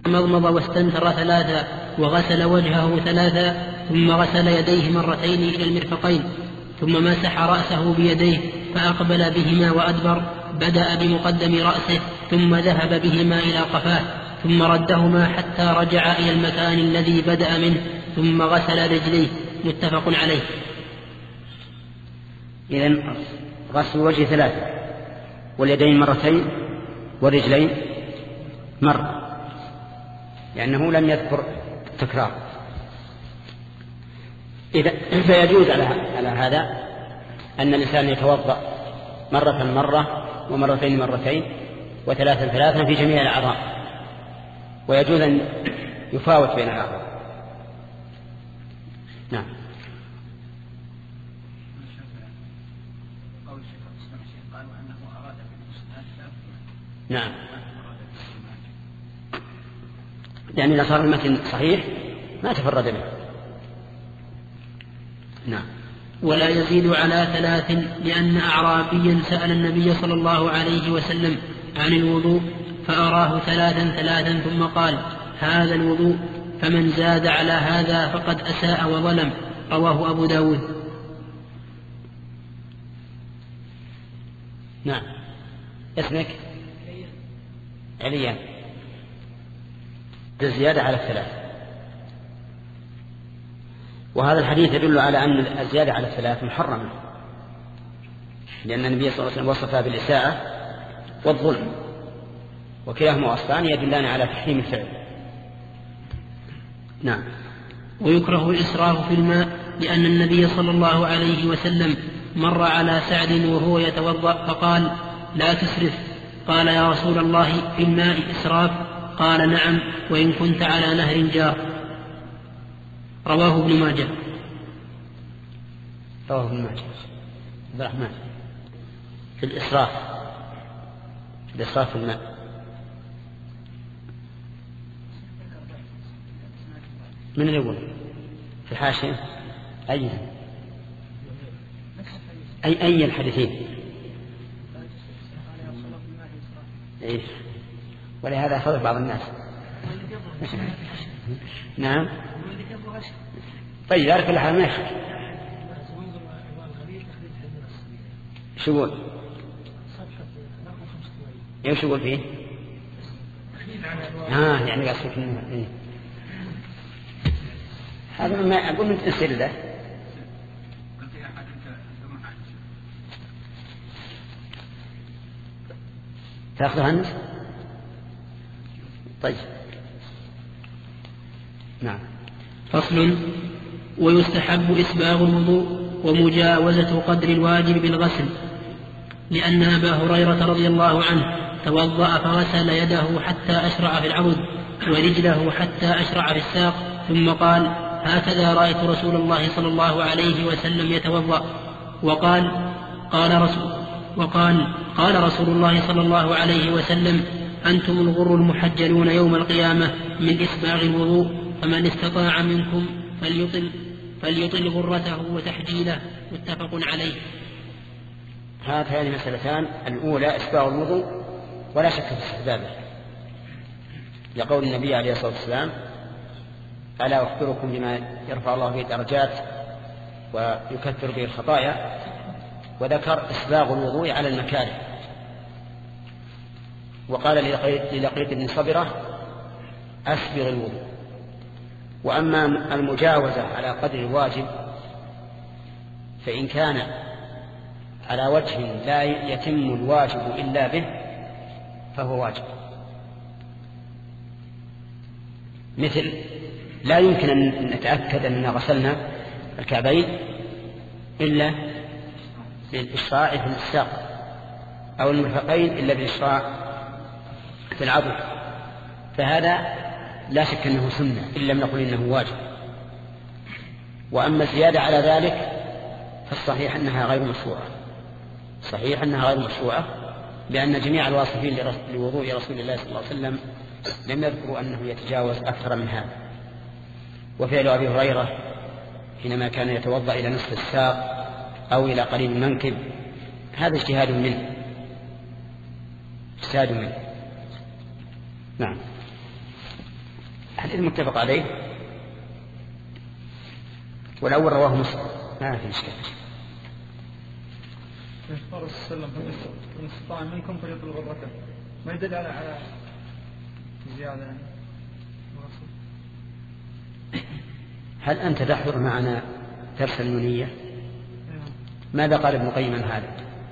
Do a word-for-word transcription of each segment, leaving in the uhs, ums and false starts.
مضمض واستنثر ثلاثا وغسل وجهه ثلاثا ثم غسل يديه مرتين إلى المرفقين ثم مسح رأسه بيديه فأقبل بهما وأدبر، بدأ بمقدم رأسه ثم ذهب بهما إلى قفاه ثم ردهما حتى رجع إلى المكان الذي بدأ منه ثم غسل رجليه. متفق عليه. إذن غسل الوجه ثلاثة واليدين مرتين والرجلين مرة، لأنه لم يذكر التكرار. إذا فيجوز على هذا أن الإنسان يتوضأ مرة مرة ومرتين مرتين وثلاثا ثلاثا في جميع الأعضاء، ويجوز أن يفاوت بين الأعضاء. نعم. نعم، يعني إذا صار المتن صحيح ما تفرد به. نعم. ولا يزيد على ثلاث، لأن أعرابيا سأل النبي صلى الله عليه وسلم عن الوضوء فأراه ثلاثا ثلاثا ثم قال: هذا الوضوء، فمن زاد على هذا فقد أساء وظلم. رواه أبو داود. نعم. اسمك؟ عليا. الزيادة على الثلاث، وهذا الحديث يدل على أن الزيادة على الثلاث محرمة، لأن النبي صلى الله عليه وسلم وصفها بالإساءة والظلم، وكلاهما وصفان يدلان على تحريم الفعل. نعم. ويكره الإسراف في الماء، لأن النبي صلى الله عليه وسلم مر على سعد وهو يتوضأ فقال: لا تسرف. قال: يا رسول الله، في الماء إسراف؟ قال: نعم، وإن كنت على نهر جار. رواه ابن ماجه. رواه ابن ماجه. عبد الرحمن في الإسراف، في الإسراف في الماء. من الأول في الحاشية أي أي أي الحديثين؟ إيه؟ ولهذا خلف بعض الناس. نعم. طيب يعرف كل حال ما يخفى. شو يقول؟ ايش يقول فيه؟ ها آه يعني قصدك إيه؟ هذا ما أقول من تنسل له. تأخذها أنت؟ طيب. نعم. فصل. ويستحب إسباغ الوضوء ومجاوزة قدر الواجب بالغسل، لأن أبا هريرة رضي الله عنه توضأ فغسل يده حتى أشرع في العضد ورجله حتى أشرع في الساق، ثم قال: هكذا رأيت رسول الله صلى الله عليه وسلم يتوضأ. وقال قال رسول وقال قال رسول الله صلى الله عليه وسلم: أنتم الغر المحجلون يوم القيامة من إسباغ الوضوء، فمن استطاع منكم فليطل, فليطل غرته وتحجيله. متفق عليه. هاتان مسألتان: الأولى إسباغ الوضوء ولا شك في استحبابه، لقول النبي عليه الصلاة والسلام: ألا أخبركم بما يرفع الله به الدرجات ويكثر به الخطايا؟ وذكر إسباغ الوضوء على المكاره. وقال للقيط بن صبرة: أسبغ الوضوء. وأما المجاوزة على قدر الواجب فإن كان على وجه لا يتم الواجب إلا به فهو واجب، مثل لا يمكن أن نتأكد أننا غسلنا الكعبين إلا بالإشراع في الساق، أو المرفقين إلا بالإشراع في العضد، فهذا لا شك أنه سنة إن لم نقل إنه واجب. وأما الزيادة على ذلك فالصحيح أنها غير مشروعة، صحيح أنها غير مشروعة، لأن جميع الواصفين لوضوء رسول الله صلى الله عليه وسلم لم يذكروا أنه يتجاوز أكثر من هذا. وفعل أبي هريرة حينما كان يتوضأ إلى نصف الساق أو إلى قريب المنكب هذا اجتهاد منه، اجتهاد منه. نعم. الحديث متفق عليه، والأول رواه مسلم ما في إشكال. قال صلى الله عليه وسلم من استطاع منكم فليطلب غرته، ما يدل على على زيادة. هل أنت تحضر معنا درس النونية؟ ماذا قال ابن القيم عن هذا؟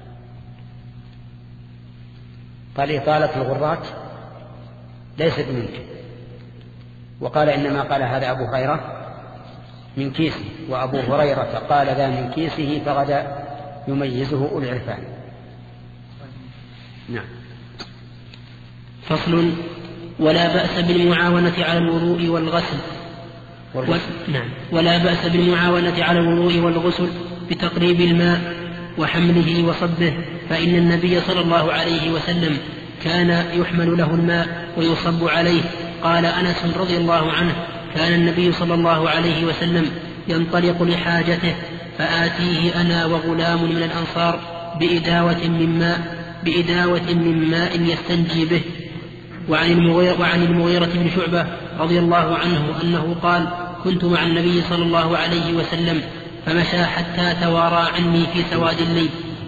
قال إطالة الغرات ليست منك، وقال إنما قال هذا أبو هريرة من كيسه، وأبو هريرة قال ذا من كيسه فغدا يميزه أولي العرفان. نعم. فصل. ولا بأس بالمعاونة على الوضوء والغسل. و... نعم. ولا بأس بالمعاونة على الوضوء والغسل بتقريب الماء وحمله وصبه، فإن النبي صلى الله عليه وسلم كان يحمل له الماء ويصب عليه. قال أنس رضي الله عنه: كان النبي صلى الله عليه وسلم ينطلق لحاجته فآتيه أنا وغلام من الأنصار بإداوة من ماء بإداوة من ماء يستنجي به. وعن المغيرة, وعن المغيرة بن شعبة رضي الله عنه أنه قال: كنت مع النبي صلى الله عليه وسلم فمشى حتى توارى عني في سواد الليل،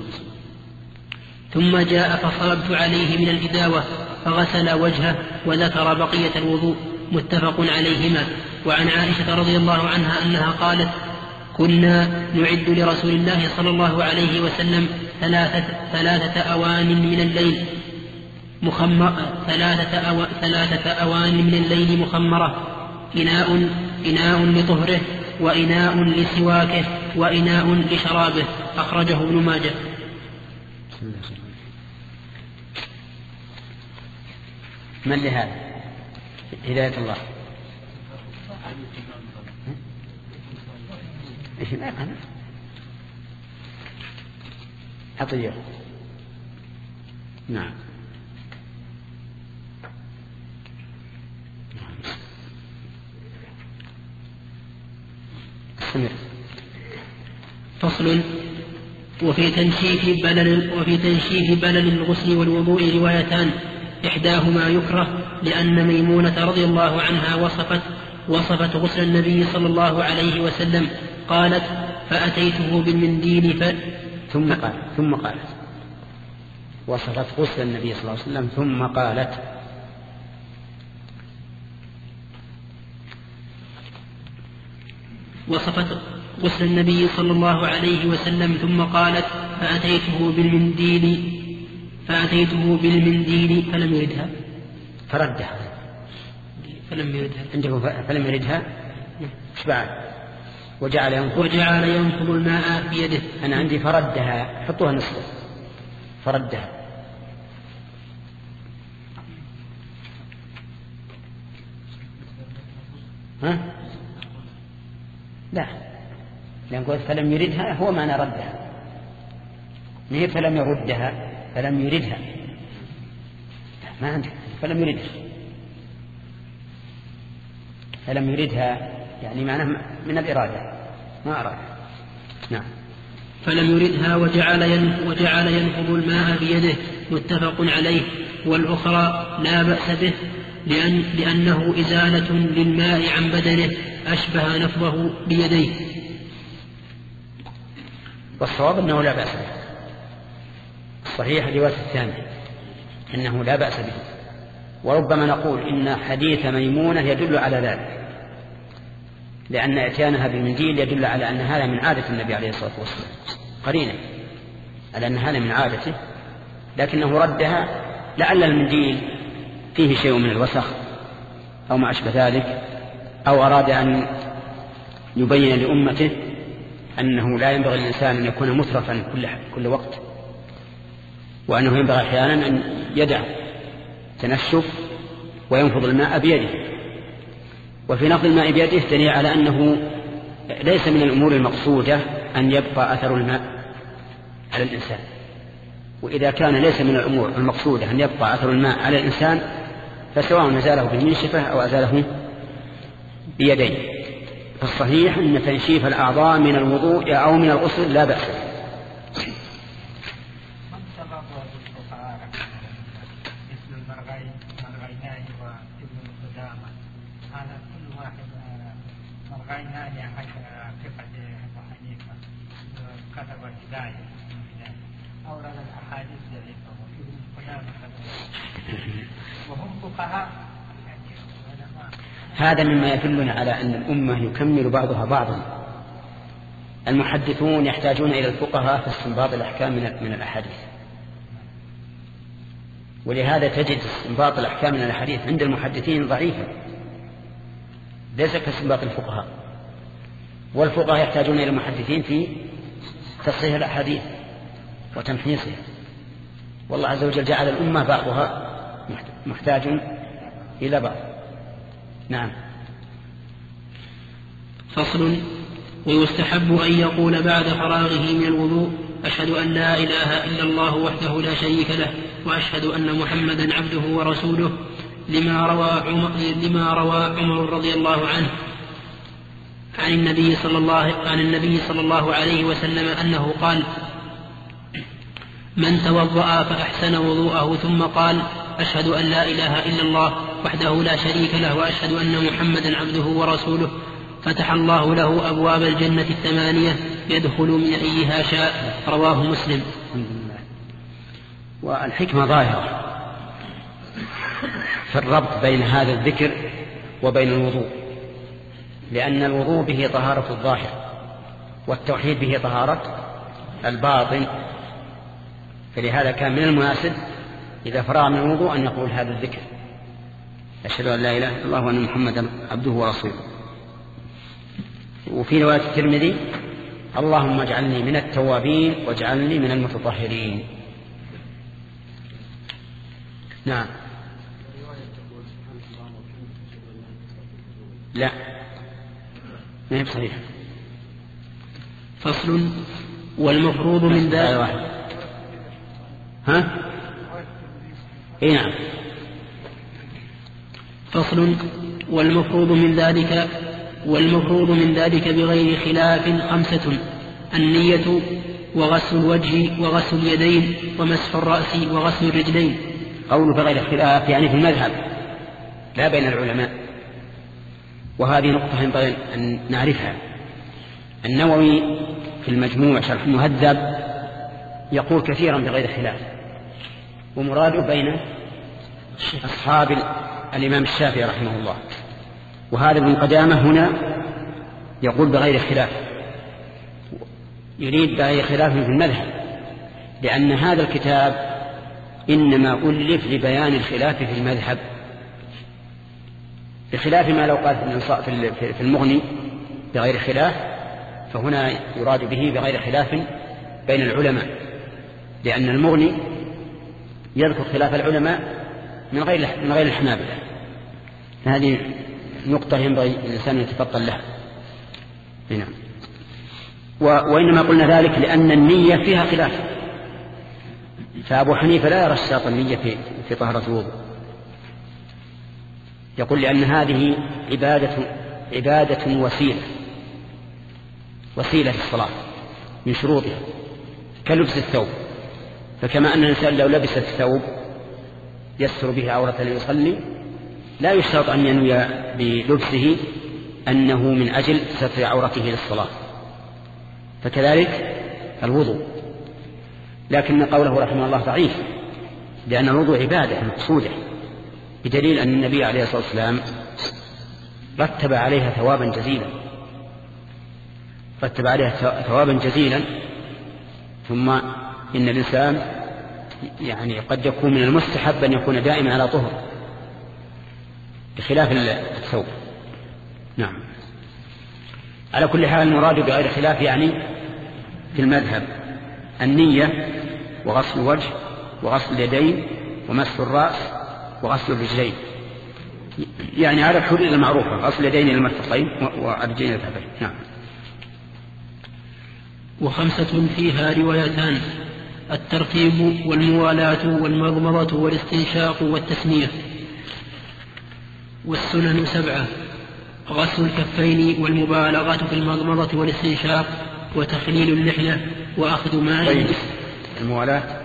ثم جاء فصببت عليه من الإداوة فغسل وجهه وذكر بقية الوضوء، متفق عليهما. وعن عائشة رضي الله عنها أنها قالت: كنا نعد لرسول الله صلى الله عليه وسلم ثلاثة, ثلاثة أوان من الليل مخمر ثلاثة, أو ثلاثة أوان من الليل مخمرة، إناء, إناء لطهره، وإناء لسواكه، وإناء لشرابه. أخرجه ابن ماجه. من لهذا؟ هداية الله. إيش ما أنا عطيه. نعم. استمر. فصل. وفي تنشيف بلل وفي تنشيف بلل الغسل والوضوء روايتان، إحداهما يكره لأن ميمونة رضي الله عنها وصفت وصفت غسل النبي صلى الله عليه وسلم، قالت: فأتيته بالمنديل ف... ثم قالت ثم قالت وصفت غسل النبي صلى الله عليه وسلم ثم قالت وصفت غسل النبي صلى الله عليه وسلم ثم قالت: فأتيته بالمنديل فأتيته بالمنديل فلم يردها فردها فلم يردها عنده فلم يردها ايش بعد؟ وجعل ينفض وجعل ينفض الماء بيده. أنا عندي فردها، حطوها نصف فردها. ها؟ لا، لأن قلت فلم يردها هو معنى ردها، نهي فلم يردها فلم يردها ما عندك فلم يردها فلم يردها يعني معناه من الإرادة ما أراد. نعم. فلم يردها وجعل ينفض, وجعل ينفض الماء بيده، متفق عليه. والأخرى لا بأس به لأن لأنه إزالة للماء عن بدنه أشبه نفضه بيديه. والصواب أنه لا بأس به. الصحيح الرواية الثانية أنه لا بأس به، وربما نقول إن حديث ميمونة يدل على ذلك، لأن إتيانها بالمنديل يدل على أن هذا من عادة النبي عليه الصلاة والسلام، قرينة على أن هذا من عادته، لكنه ردها لعل المنديل فيه شيء من الوسخ أو ما أشبه ذلك، أو أراد أن يبين لأمته أنه لا ينبغي للإنسان أن يكون مترفا كل, كل وقت، وأنه ينبغي أحيانا أن يدع تنشف وينفض الماء بيده. وفي نفض الماء بيده دليل على أنه ليس من الأمور المقصودة أن يبقى أثر الماء على الإنسان، وإذا كان ليس من الأمور المقصودة أن يبقى أثر الماء على الإنسان فسواء نزاله بالمنشفة أو أزاله بيديه. فالصحيح أن تنشيف الأعضاء من الوضوء أو من الغسل لا بأس. رأينا أن فقه أبو حنيفة كتب الهداية أورد الأحاديث ضعيفة وفيهم خلاف وهم فقهاء. هذا مما يدلنا على أن الأمة يكمل بعضها بعضا. المحدثون يحتاجون إلى الفقهاء في استنباط الأحكام من الأحاديث، ولهذا تجد استنباط الأحكام من الأحاديث عند المحدثين ضعيفة ليس كاستنباط الفقهاء، والفقهاء يحتاجون إلى المحدثين في تصحيح الأحاديث وتمحيصها. والله عز وجل جعل الأمة بعضها محتاج إلى بعض. نعم. فصل. ويستحب أن يقول بعد فراغه من الوضوء: أشهد أن لا إله إلا الله وحده لا شريك له، وأشهد أن محمدا عبده ورسوله، لما روى عمر, لما روى عمر رضي الله عنه عن النبي صلى الله عن النبي صلى الله عليه وسلم أنه قال: من توضأ فأحسن وضوءه ثم قال: أشهد أن لا إله إلا الله وحده لا شريك له، وأشهد أن محمدا عبده ورسوله، فتح الله له أبواب الجنة الثمانية يدخل من أيها شاء. رواه مسلم. والحكمة ظاهرة في الربط بين هذا الذكر وبين الوضوء، لأن الوضوء به طهارة الظاهر والتوحيد به طهارة الباطن، فلهذا كان من المناسب إذا فرغ من الوضوء أن يقول هذا الذكر: أشهد أن لا إله إلا الله وأن محمدا عبده ورسوله. وفي رواية الترمذي: اللهم اجعلني من التوابين واجعلني من المتطهرين. نعم. لا، ما هي بصحيح. فصل. والمفروض من ذلك. ها؟ اي نعم. فصل. والمفروض من ذلك والمفروض من ذلك بغير خلاف خمسة: النية، وغسل الوجه، وغسل اليدين، ومسح الرأس، وغسل الرجلين. قول بغير خلاف يعني في المذهب لا بين العلماء، وهذه نقطة ينبغي أن نعرفها. النووي في المجموع شرح المهذب يقول كثيرا بغير خلاف، ومراده بين أصحاب الإمام الشافعي رحمه الله. وهذا ابن قدامة هنا يقول بغير خلاف، يريد بغير خلاف في المذهب، لأن هذا الكتاب إنما ألف لبيان الخلاف في المذهب، بخلاف ما لو قال في المغني بغير خلاف، فهنا يراد به بغير خلاف بين العلماء، لأن المغني يذكر خلاف العلماء من غير من غير الحنابلة. هذه نقطة ينبغي الإنسان يتفطن لها. نعم. وإنما قلنا ذلك لأن النية فيها خلاف، فأبو حنيفة لا يرى اشتراط النية في في طهارة الوضوء، يقول لأن هذه عبادة عبادة وسيلة وسيلة للصلاة من شروطها كلبس الثوب، فكما أن الإنسان لو لبس الثوب يستر به عورته ليصلي لا يشترط أن ينوي بلبسه أنه من أجل ستر عورته للصلاة، فكذلك الوضوء. لكن قوله رحمه الله ضعيف، لأن الوضوء عبادة مقصودة، بدليل أن النبي عليه الصلاة والسلام رتب عليها ثوابا جزيلا رتب عليها ثوابا جزيلا ثم إن الإنسان يعني قد يكون من المستحب أن يكون دائما على طهر بخلاف الثوب. نعم. على كل حال المراد بغير خلاف يعني في المذهب النية، وغسل الوجه، وغسل اليدين، ومسح الرأس، وغسل الرجلين، يعني على الحدود المعروفة: غسل اليدين إلى المرفقين والرجلين إلى الكعبين. نعم. وخمسة فيها روايتان: الترتيب والموالاة والمضمضة والاستنشاق والتسمية. والسنن سبعة: غسل الكفين، والمبالغة في المضمضة والاستنشاق، وتخليل اللحية، وأخذ ماء. طيب. الموالاة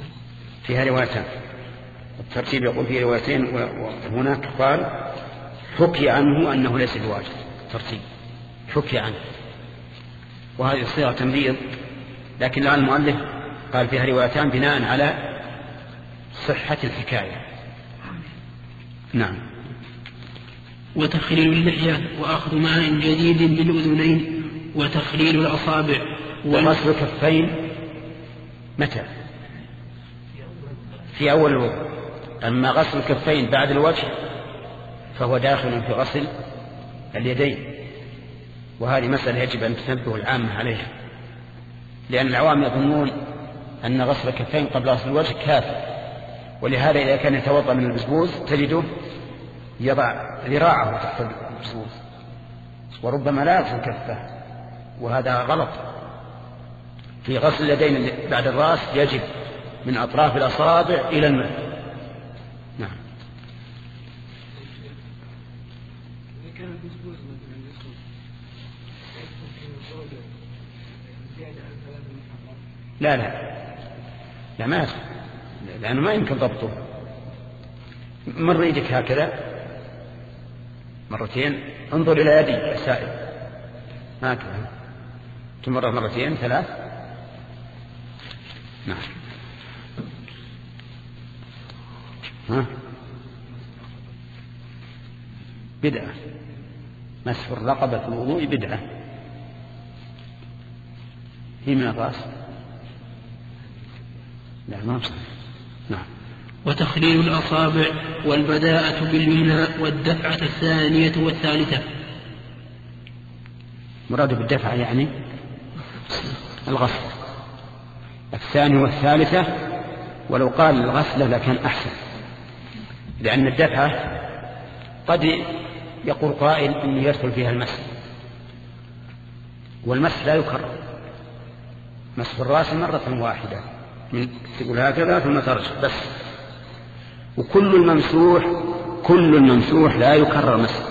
فيها روايتان، الترتيب يقول فيه روايتين، وهناك قال حكي عنه أنه ليس بواجب ترتيب، حكي عنه، وهذه صيغة تمريض، لكن الآن المؤلف قال فيها روايتان بناء على صحة الحكاية. نعم. وتخليل اللحية وأخذ ماء جديد بالأذنين وتخليل الأصابع وغسل الكفين متى؟ في أول الوضوء. أما غسل الكفين بعد الوجه فهو داخل في غسل اليدين، وهذه مسألة يجب أن تنبه العامة عليها، لأن العوام يظنون أن غسل الكفين قبل غسل الوجه كافي، ولهذا إذا كان يتوضأ من البزبوز تجده يضع ذراعه تحت البزبوز وربما لا يغسل كفه، وهذا غلط. في غسل اليدين بعد الرأس يجب من أطراف الأصابع إلى الماء. نعم. لا لا لا ما يصح، لأنه ما يمكن ضبطه. مر يدك هكذا مرتين، انظر إلى يدي السائل هكذا، تمر مرتين ثلاث. نعم. ها بدعة مسح الرقبة في الوضوء بدعة، هي من الرأس. لا ما بصح. نعم. وتخليل الأصابع والبداءة باليمنى والدفعة الثانية والثالثة. مراد بالدفعة يعني الغسل الثانية والثالثة، ولو قال الغسلة لكان أحسن، لأن الدفعة قد يقول قائل إنه يدخل فيها المسح، والمسح لا يكرر، مسح الرأس مرة واحدة، من تقول هكذا ثم ترجع بس. وكل الممسوح كل الممسوح لا يكرر مسح،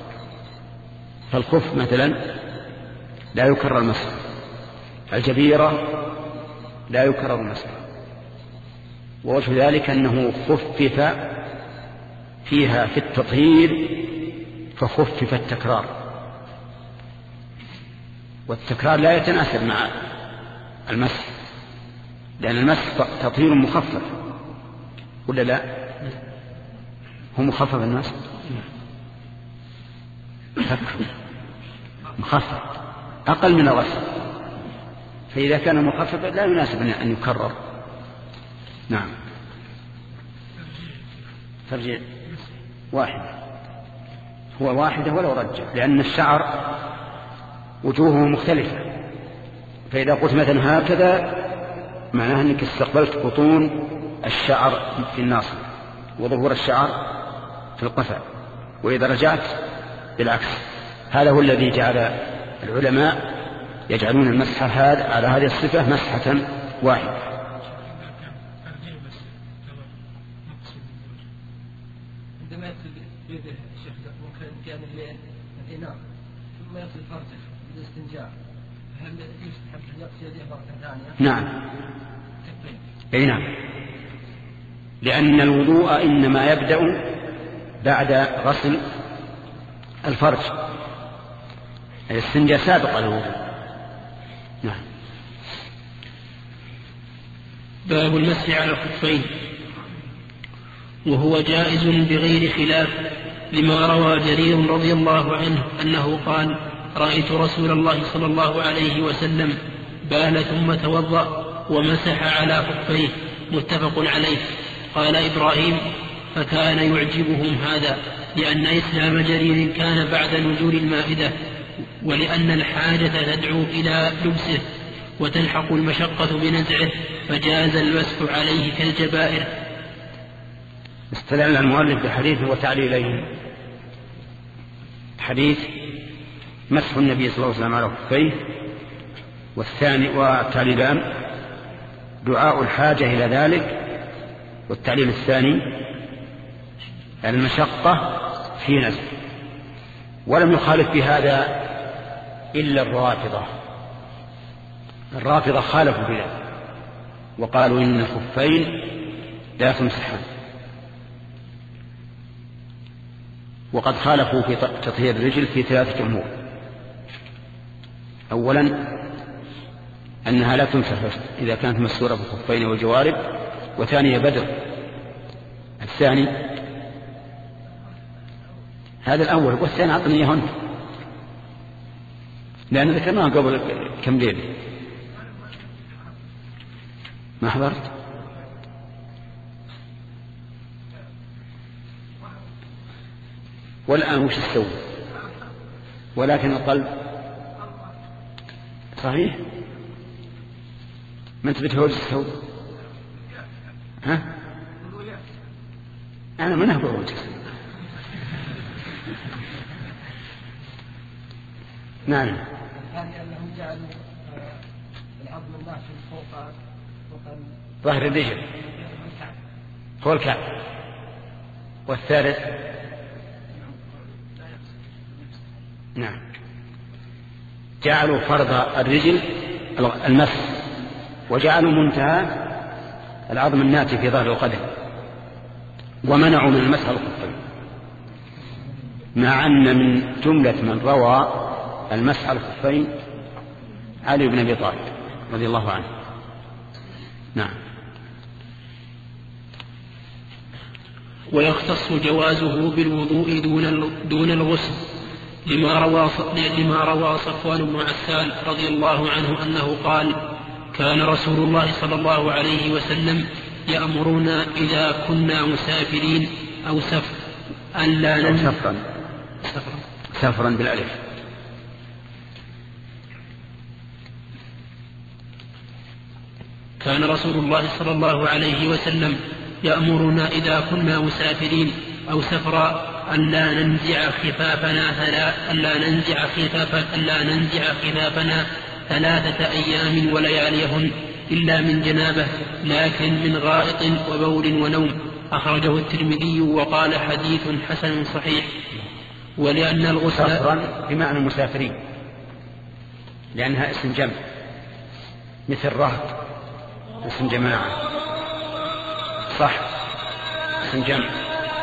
فالخف مثلا لا يكرر مسح، الجبيرة لا يكرر مسح، ووجه ذلك أنه خفف فيها في التطهير فخفف التكرار، والتكرار لا يتناسب مع المسح، لأن المسح تطهير مخفف ولا لا؟ هو مخفف المسح مخفف أقل من الغسل، فإذا كان مخففا لا يناسب أن يكرر. نعم. ترجع واحدة، هو واحدة ولو رجع، لأن الشعر وجوهه مختلفة، فإذا قلت مثلا هكذا معناه أنك استقبلت بطون الشعر في الناصية وظهور الشعر في القفا، وإذا رجعت بالعكس. هذا هو الذي جعل العلماء يجعلون المسحة هذا على هذه الصفة مسحة واحدة. عندما يغسل بيده الشيخ ممكن كان الإناء ثم يغسل فرجه بالاستنجاء، هل يستحب أن يغسل يده مرة ثانية؟ نعم. أي نعم، لأن الوضوء إنما يبدأ بعد غسل الفرج، الاستنجاء سابق الوضوء. نعم. باب المسح على الخفين، وهو جائز بغير خلاف، لما روى جرير رضي الله عنه أنه قال: رأيت رسول الله صلى الله عليه وسلم بال ثم توضأ ومسح على خفيه، متفق عليه. قال إبراهيم: فكان يعجبهم هذا، لأن إسلام جرير كان بعد نزول المائدة، ولأن الحاجة تدعو إلى لبسه وتلحق المشقة بنزعه، فجاز المسح عليه كالجبائر. استدل المؤلف بحديث وتعليلين: حديث مسح النبي صلى الله عليه وسلم على خفيه، والثاني والتعليلان دعاء الحاجة إلى ذلك، والتعليل الثاني المشقة في نزع. ولم يخالف بهذا إلا الرافضة، الرافضة خالفوا بذلك وقالوا إن الخفين لا تمسحان. وقد خالفوا في تطهير الرجل في ثلاثة أمور. أولا أنها لا تمسح إذا كانت مسورة بالخفين والجوارب، وثانية بدر. الثاني هذا الأول، والثاني أعطني إياهن لأن ذكرناها قبل كم ليلة. ما حضرت؟ والآن وش السوء؟ ولكن القلب صحيح. ما انت بتهوج السوء؟ ها؟ أنا ما نهبر وجه. نعم. الثاني أنهم جعلوا العظم الناشف فوق ظهر الرجل فوق الكعب. والثالث نعم جعلوا فرض الرجل المس، وجعلوا منتهى العظم الناتي في ظهر القدم، ومنعوا من المسح على الخفين، مع أن من جملة من روى المسح على الخفين علي بن أبي طالب رضي الله عنه. نعم. ويختص جوازه بالوضوء دون دون الغسل لما روى لما روى صفوان بن عسال رضي الله عنه أنه قال: كان رسول الله صلى الله عليه وسلم يأمرنا إذا كنا مسافرين أو سفر ألا ننزع سفرا سفرا بالألف. كان رسول الله صلى الله عليه وسلم يأمرنا إذا كنا مسافرين أو سفرا ألا ننزع خفافنا ألا ننزع خفاف ألا ننزع خفافنا ثلاثة أيام ولياليهن إلا من جنابة، لكن من غائط وبول ونوم. أخرجه الترمذي وقال حديث حسن صحيح. ولأن الغسل سفرا بمعنى المسافرين، لأنها اسم جمع مثل رهط اسم جماعة، صح، اسم جمع.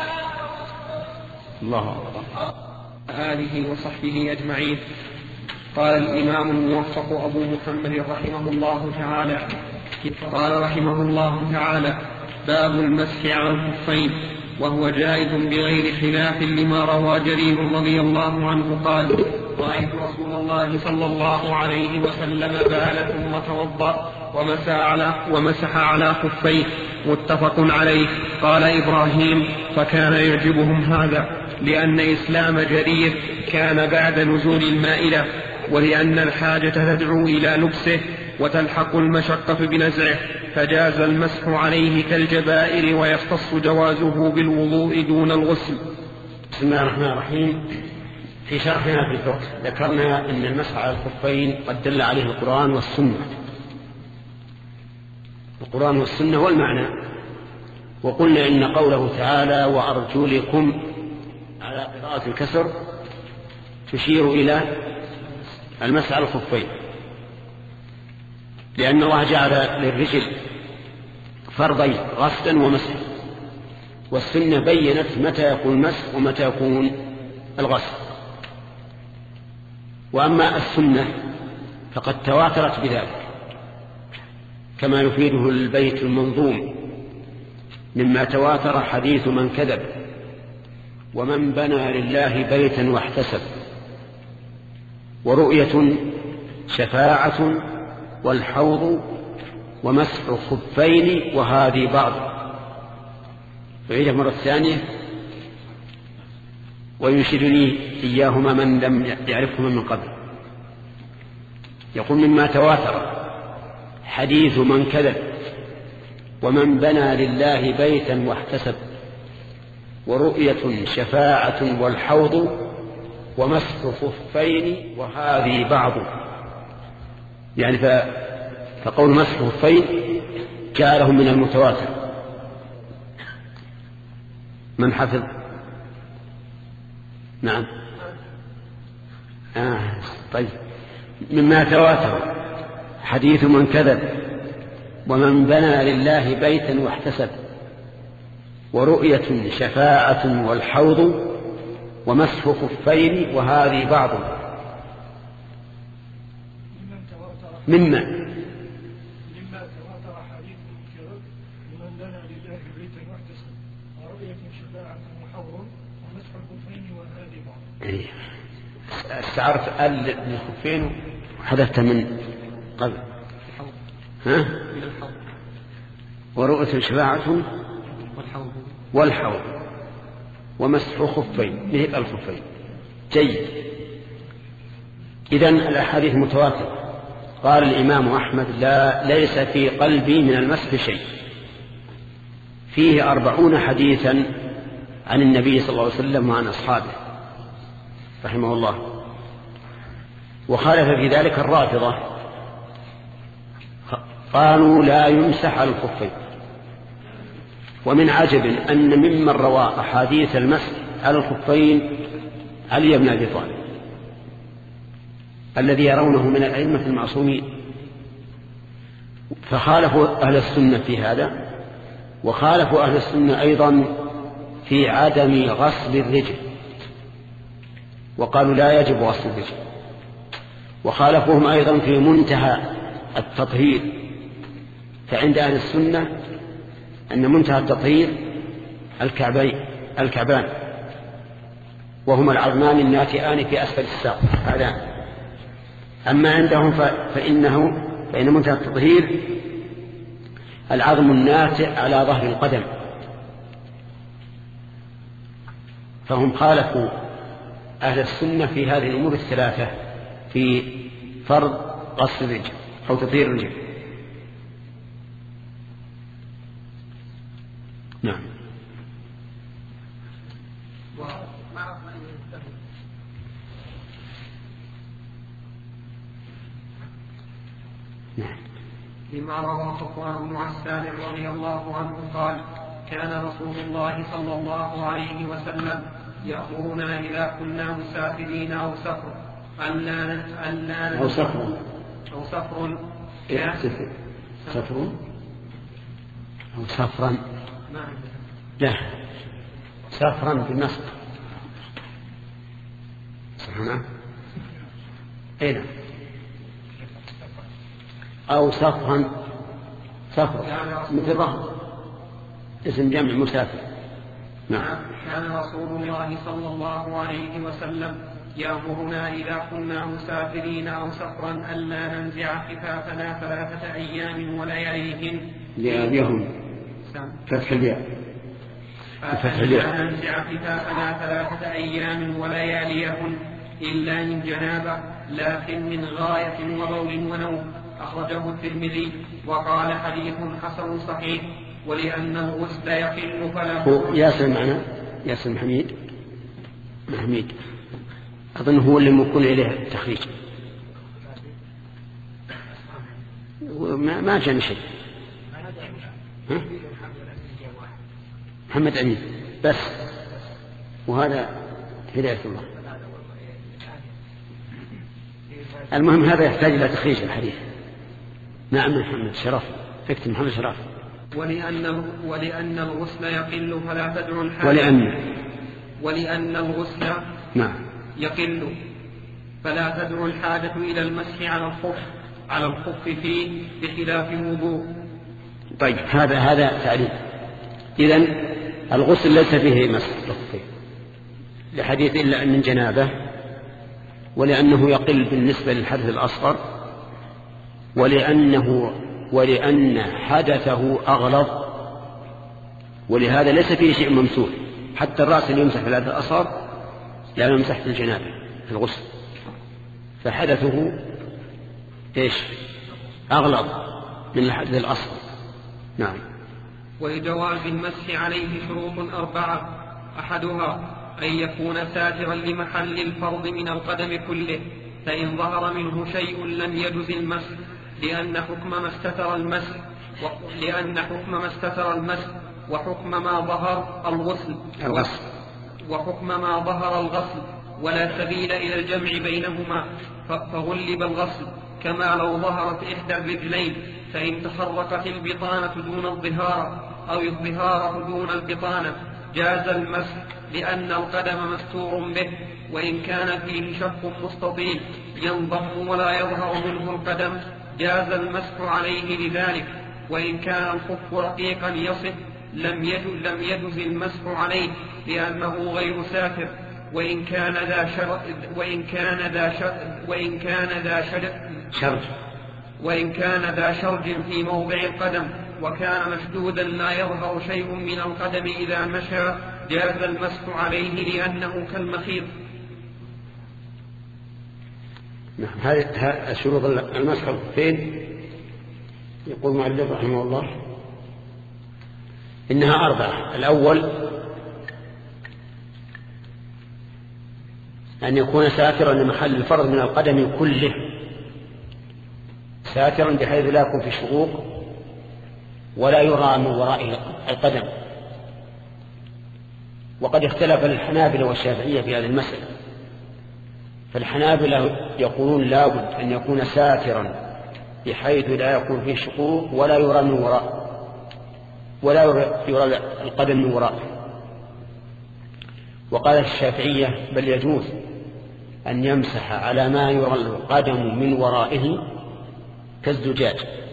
الله أكبر. آله وصحبه أجمعين. قال الإمام الموفق أبو محمد رحمه الله تعالى قال رحمه الله تعالى: باب المسح على الخفين، وهو جائز بغير خلاف لما روى جرير رضي الله عنه قال: رأيت رسول الله صلى الله عليه وسلم بال ثم توضأ ومسح على, ومسح على خفيه، متفق عليه. قال إبراهيم: فكان يعجبهم هذا لأن إسلام جرير كان بعد نزول المائدة، ولأن الحاجة تدعو إلى لبسه وتلحق المشقة بنزعه، فجاز المسح عليه كالجبائر، ويختص جوازه بالوضوء دون الغسل. بسم الله الرحمن الرحيم. في شرحنا في الفقه ذكرنا أن المسح على الخفين قد دل عليه القرآن والسنة، القرآن والسنة والمعنى. وقلنا إن قوله تعالى: وأرجلكم على قراءة الكسر تشير إلى المسح على الخفين، لأن الله جعل للرجل فرضين: غسلا ومسح، والسنة بيّنت متى يكون المسح ومتى يكون الغسل. وأما السنة فقد تواترت بذلك، كما يفيده البيت المنظوم: مما تواتر حديث من كذب، ومن بنى لله بيتا واحتسب، ورؤية شفاعة، والحوض، ومسح خفين، وهذه بعض. فعيدها مرة ثانية: وينشدني إياهما من لم يعرفهما من قبل. يقول: مما تواتر حديث من كذب، ومن بنى لله بيتا واحتسب، ورؤية شفاعة، والحوض، ومسح خفين، وهذه بعض. يعني فقول مسح خفين جعله من المتواتر. من حفظ؟ نعم. آه. طيب. مما تواتر حديث من كذب، ومن بنى لله بيتا واحتسب، ورؤية شفاعة، والحوض، ومسح خفين وهذه بعض مما مما تواتر حديث الكرب لمن لنا لله بيتا واحتسب ورؤية شفاعة محور ومسح الخفين وهذه بعض. استعرت ال للخفين وحدثت من قبل ها ورؤية شفاعة والحوض ومسح خفين مثل الخفين. جيد. إذن الأحاديث متواترة. قال الإمام أحمد لا ليس في قلبي من المسح شيء. فيه أربعون حديثا عن النبي صلى الله عليه وسلم وعن أصحابه رحمه الله. وخالف في ذلك الرافضة قالوا لا يمسح على الخفين. ومن عجب أن ممن روى أحاديث المسح على الخفين علي بن أبي طالب الذي يرونه من الأئمة المعصومين. فخالفوا أهل السنة في هذا، وخالفوا أهل السنة أيضا في عدم غسل الرجل، وقالوا لا يجب غسل الرجل. وخالفوهم أيضا في منتهى التطهير، فعند أهل السنة أن منتهى التطهير الكعبين الكعبان وهما العظمان الناتئان في أسفل الساق هذا. أما عندهم فإنه فإن منتهى التطهير العظم الناتئ على ظهر القدم. فهم خالفوا أهل السنة في هذه الأمور الثلاثة في فرض غسل الرجل أو تطهير الرجل. نعم. لما روى صفوان بن عسال رضي الله عنه قال كان رسول الله صلى الله عليه وسلم يأمرنا إذا كنا مسافرين أو سفر أن لا أو سفر أو سفر سفر أو سفرا لا سفرا بالنصب صحنا أين أو سفرا سفر مثل رهط اسم جمع مسافر. نعم. كان رسول الله صلى الله عليه وسلم يأمرنا إذا كنا مسافرين أو سفرا ألا ننزع خفافنا ثلاثة أيام ولياليهن لياليهن فتح الياء فتح الياء ألا ننزع خفافنا ثلاثة أيام ولياليهن إلا من جنابة لكن من غاية وبول ونوم. أخرجه الترمذي وقال حديث حسن صحيح. ولأن الغسل يقل فلا ياسر معنا ياسر حميد محميد أظن هو اللي ممكن إليه التخريج ما جاني شيء. ها؟ محمد أمين بس وهذا هداية الله. المهم هذا يحتاج إلى تخريج الحديث. نعم محمد شرف اكتب محمد شرف. ولأن ولأن الغسل يقل فلا تدعو الحاجة ولأن ولأن الغسل نعم يقل فلا تدعو الحاجة إلى المسح على الخف على الخف فيه بخلاف الوضوء. طيب هذا هذا تعليل. إذن الغسل ليس فيه مسح الخفين لحديث إلا أن من جنابه، ولأنه يقل بالنسبة للحدث الأصغر، ولأنه ولأن حدثه أغلظ، ولهذا ليس فيه شيء ممسوح. حتى الرأس اللي يمسح في الحدث الأصغر لا يمسح في الجنابة في الغسل، فحدثه إيش أغلظ من الحدث الأصغر. نعم. ولجواز المسح عليه شروط أربعة. أحدها أن يكون ساترا لمحل الفرض من القدم كله، فإن ظهر منه شيء لم يجز المسح لأن حكم ما استتر المسح لأن حكم ما استتر المسح وحكم ما ظهر الغسل الغسل وحكم ما ظهر الغسل، ولا سبيل إلى الجمع بينهما فغلب الغسل. كما لو ظهرت إحدى الرجلين فإن تحركت البطانة دون الظهار أو الظهار دون البطانة جاز المسح لأن القدم مستور به، وإن كان فيه شق مستطيل ينضم ولا يظهر منه القدم جاز المسح عليه لذلك. وإن كان الخف رقيقا يصف لم يجز, لم يجز المسح عليه لأنه غير ساتر. وإن كان ذا شر وإن كان ذا شر وإن كان ذا شرج وإن كان ذا شرج في موضع القدم وكان مشدودا لا يظهر شيء من القدم إذا مشى جاز المسح عليه لأنه كالمخيط. نعم. هذه شروط المسح فين؟ يقول المؤلف رحمه الله إنها أربعة. الأول أن يكون ساترا لمحل الفرض من القدم كله، ساترا بحيث لا يكون في شقوق ولا يرى من وراء القدم. وقد اختلف الحنابلة والشافعية في هذه المسألة، فالحنابلة يقولون لا بد أن يكون ساترا بحيث لا يكون فيه شقوق ولا يرى من وراء ولا يرى القدم من وراء. وقال الشافعية بل يجوز أن يمسح على ما يرى القدم من ورائه كالزجاج.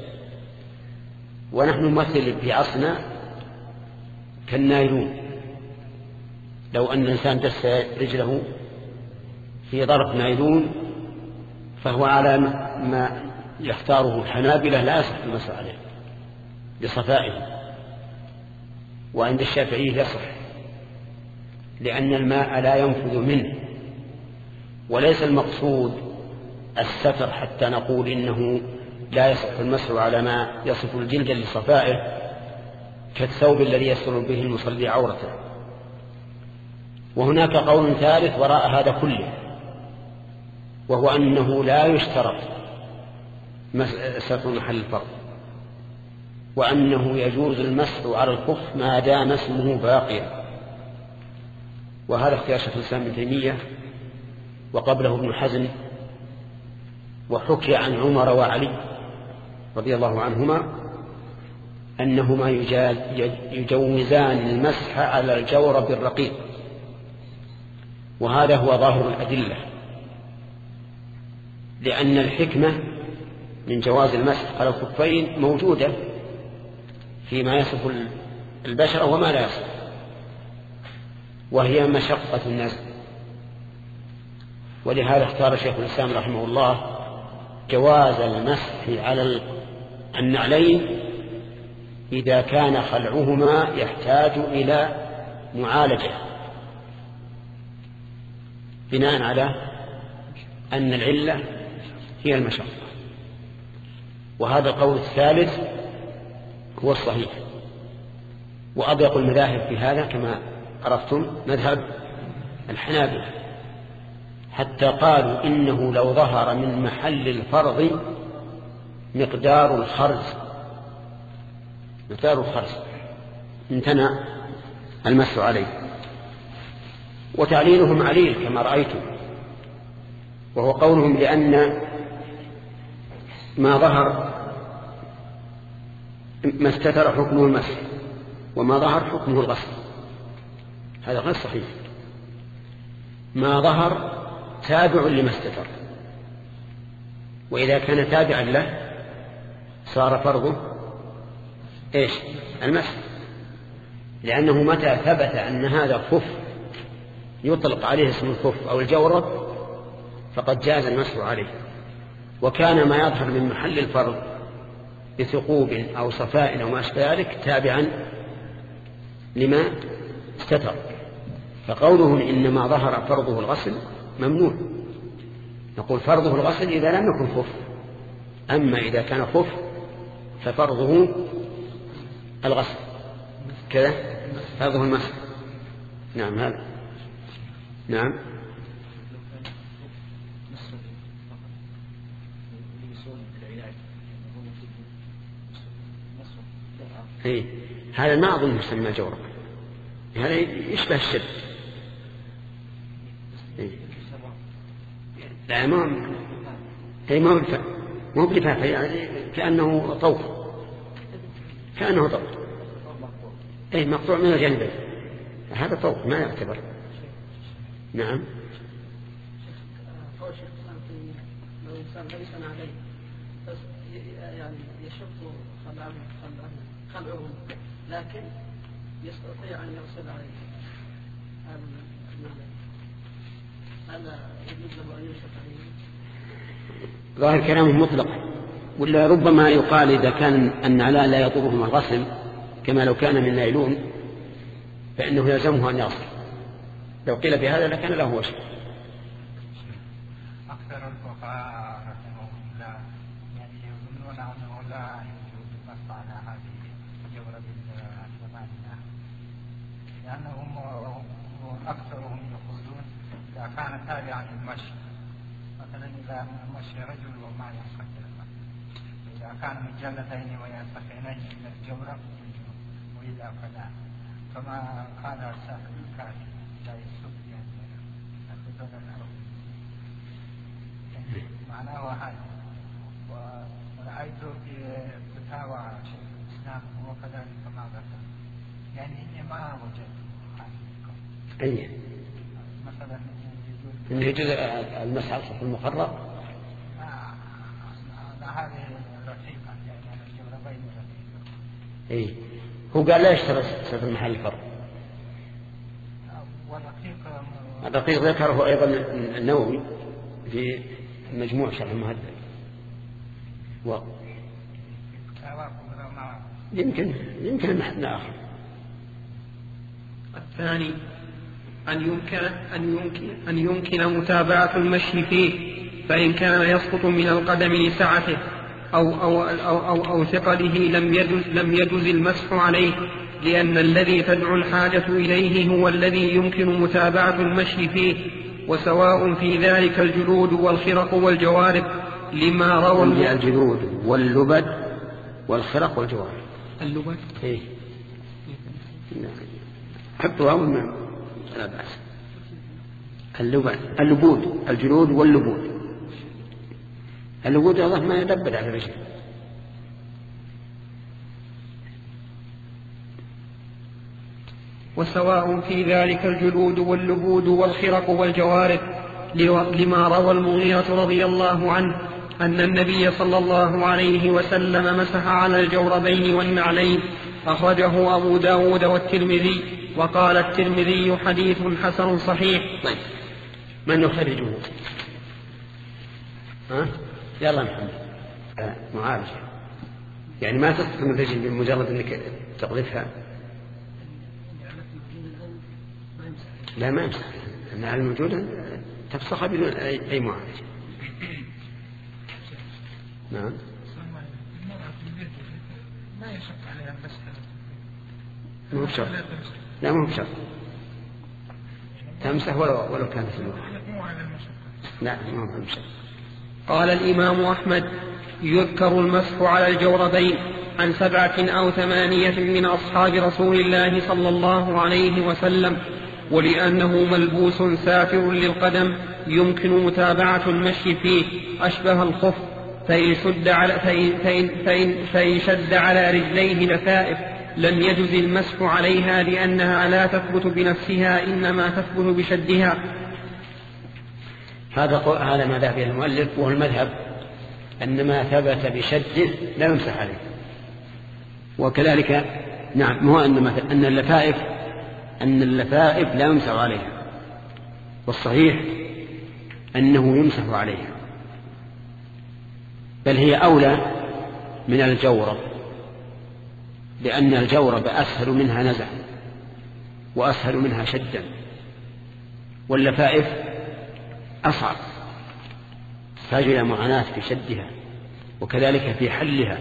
ونحن نمثل في عصرنا كالنايلون، لو أن الإنسان دس رجله في ظرف نايلون فهو على ما يختاره الحنابلة لا يصح المسح عليه لصفائه، وعند الشافعية يصح لأن الماء لا ينفذ منه. وليس المقصود الستر حتى نقول إنه لا يصح المسح على ما يصف الجلد لصفائه كالثوب الذي يستر به المصلي عورته. وهناك قول ثالث وراء هذا كله، وهو أنه لا يشترط ستر محل الفرض، وأنه يجوز المسح على الخف ما دام اسمه باقيا. وهذا اختيار شيخ الإسلام ابن تيمية وقبله ابن حزم، وحكي عن عمر وعلي رضي الله عنهما أنهما يجوزان المسح على الجورب الرقيق، وهذا هو ظاهر الأدلة، لأن الحكمة من جواز المسح على الخفين موجودة فيما يصف البشرة وما لا يصف، وهي مشقة النزل. ولهذا اختار شيخ الإسلام رحمه الله جواز المسح على النعلين إذا كان خلعهما يحتاج إلى معالجة، بناء على أن العلة هي المشقة. وهذا القول الثالث هو الصحيح. وأضيق المذاهب في هذا كما عرفتم مذهب الحنابلة، حتى قالوا إنه لو ظهر من محل الفرض مقدار الخرز مقدار الخرز امتنع المسح عليه. وتعليلهم عليل كما رأيتم، وهو قولهم لأن ما ظهر ما استتر حكمه المسح وما ظهر حكمه الغسل. هذا غير صحيح. ما ظهر تابع لما استتر، وإذا كان تابعا له صار فرضه إيش؟ المسح، لأنه متى ثبت أن هذا خف يطلق عليه اسم الخف أو الجورب فقد جاز المسح عليه. وكان ما يظهر من محل الفرض بثقوب أو صفاء أو ما أشبه ذلك تابعا لما استتر. فقولهم إنما ظهر فرضه الغسل ممنوع. نقول فرضه الغسل إذا لم يكن خف، أما إذا كان خف ففرضه الغسل كذا، فرضه المسح. نعم هذا نعم. هي. هذا ما أظن يسمى جورب، هذا يشبه الشد. لا ما هي ما بلفاف مو بلفاف يعني كأنه طوق كأنه طوق أي مقطوع من الجانبين. هذا طوق ما يعتبر. نعم. قول شيخ الإسلام تيمية لو إنسان ليس عليه بس يعني يشق خلعهم خلعهم لكن يستطيع أن يغسل عليه هذا يجوز له أن يشق عليه؟ ظاهر كلامه مطلق، ولا ربما يقال إذا كان النعلاء لا يضرهما الغسل كما لو كان من نايلون فإنه يلزمه أن يغسل. لو قيل بهذا لكان له وجه. أكثر الفقهاء رحمهم الله يعني يظنون أنه لا يجوز النص على هذه الجورة بالثمانية، لأنهم أكثرهم يقولون إذا كان تابعا للمشي، مثلا إذا مشي رجل وما ينقطع، إذا كان مجلتين وينسخينين من الجورة وإذا فلا كما قال الساحر الكافي لا يسب يعني أخذون الأرض معناه هذا. ورأيت في فتاوى شيخ الإسلام وكذلك كما ذكر يعني إني ما وجدت أي مثلا إنه يجوز المسح على الصف المخرق. هذه رقيقة يعني الجورة بين رقيقة. إيه هو قال لا يشترط ستر محل الفرق. الرقيق ذكره أيضا النووي في مجموع شرح المهذب. و... يمكن يمكن المحل آخر. الثاني أن يمكن أن يمكن أن يمكن متابعة المشي فيه، فإن كان يسقط من القدم لسعته أو أو أو أو, أو ثقله لم يجز لم يجز المسح عليه، لأن الذي تدعو الحاجة إليه هو الذي يمكن متابعة المشي فيه، وسواء في ذلك الجلود والخرق والجوارب لما روى الجلود واللبد والخرق والجوارب. اللبد إيه حطوا أول ما لا بأس. اللبد اللبود الجلود واللبود. اللبود الله ما يلبد على الرجل. وسواء في ذلك الجلود واللبود والخرق والجوارب لما روى المغيرة رضي الله عنه أن النبي صلى الله عليه وسلم مسح على الجوربين والنعلين، أخرجه أبو داود والترمذي، وقال الترمذي حديث حسن صحيح. طيب من يخرجه؟ ها يلا محمد آه معالج يعني ما تستطيع الرجل بمجرد أنك تقذفها. لا ما يمسح لأنها الموجودة تفسخها بدون أي معالج. نعم ما يشق عليها المسح. مو بشرط. لا مو بشرط تمسح ولو ولو كانت المرأة. لا مو بشرط. قال الإمام أحمد يذكر المسح على الجوربين عن سبعة أو ثمانية من أصحاب رسول الله صلى الله عليه وسلم، ولأنه ملبوس سافر للقدم يمكن متابعة المشي فيه أشبه الخف، فإن شد على, فإن فإن فإن فإن شد على رجليه لفائف لم يجز المسح عليها، لأنها لا تثبت بنفسها إنما تثبت بشدها. هذا هذا ما ذهب إليه المؤلف، وهو المذهب أن ما ثبت بشده لا يمسح عليه. وكذلك نعم هو أن أن اللفائف أن اللفائف لا يمسح عليها، والصحيح أنه يمسح عليها، بل هي أولى من الجورب، لأن الجورب أسهل منها نزعا وأسهل منها شدا، واللفائف أصعب تحتاج إلى معاناة في شدها وكذلك في حلها.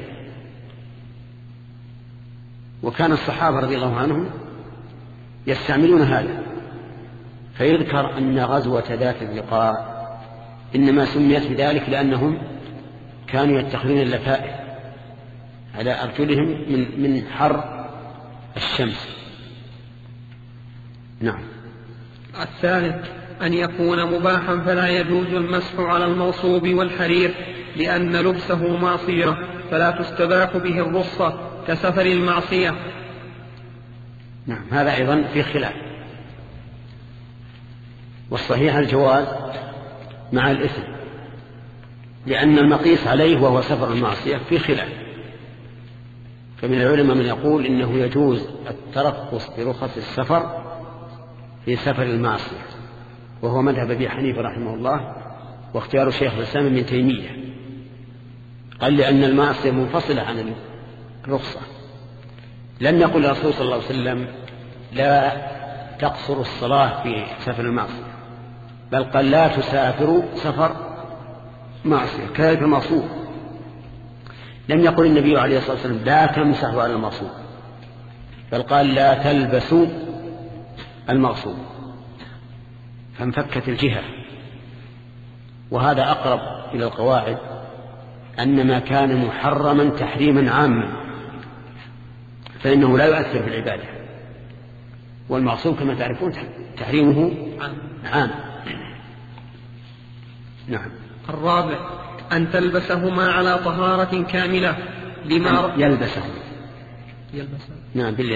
وكان الصحابة رضي الله عنهم يستعملون هذا. فيذكر أن غزوة ذات الرقاع إنما سميت بذلك لأنهم كانوا يتخذون اللفائف على أرجلهم من من حر الشمس. نعم. الثالث أن يكون مباحا فلا يجوز المسح على المغصوب والحرير، لأن لبسه معصية فلا تستباح به الرخصة كسفر المعصية. نعم هذا أيضا في خلاف والصحيح الجواز مع الإثم، لأن المقيس عليه وهو سفر المعصية في خلاف. فمن العلماء من يقول إنه يجوز الترخص برخص السفر في سفر المعصية، وهو مذهب أبي حنيفة رحمه الله واختيار شيخ الإسلام ابن تيمية. قال لأن المعصية منفصلة عن الرخصة. لم يقل الرسول صلى الله عليه وسلم لا تقصر الصلاة في سفر المعصية، بل قال لا تسافروا سفر معصية كذلك المعصوم. لم يقل النبي عليه الصلاة والسلام لا تمسحوا على المعصوم، بل قال لا تلبسوا المعصوم، فانفكت الجهة. وهذا أقرب إلى القواعد أن ما كان محرما تحريما عاما فإنه لا يؤثر في العبادة، والمعصوم كما تعرفون تحريمه عام. نعم. الرابع أن تلبسهما على طهارة كاملة لما يلبسه يلبسه نعم بالله.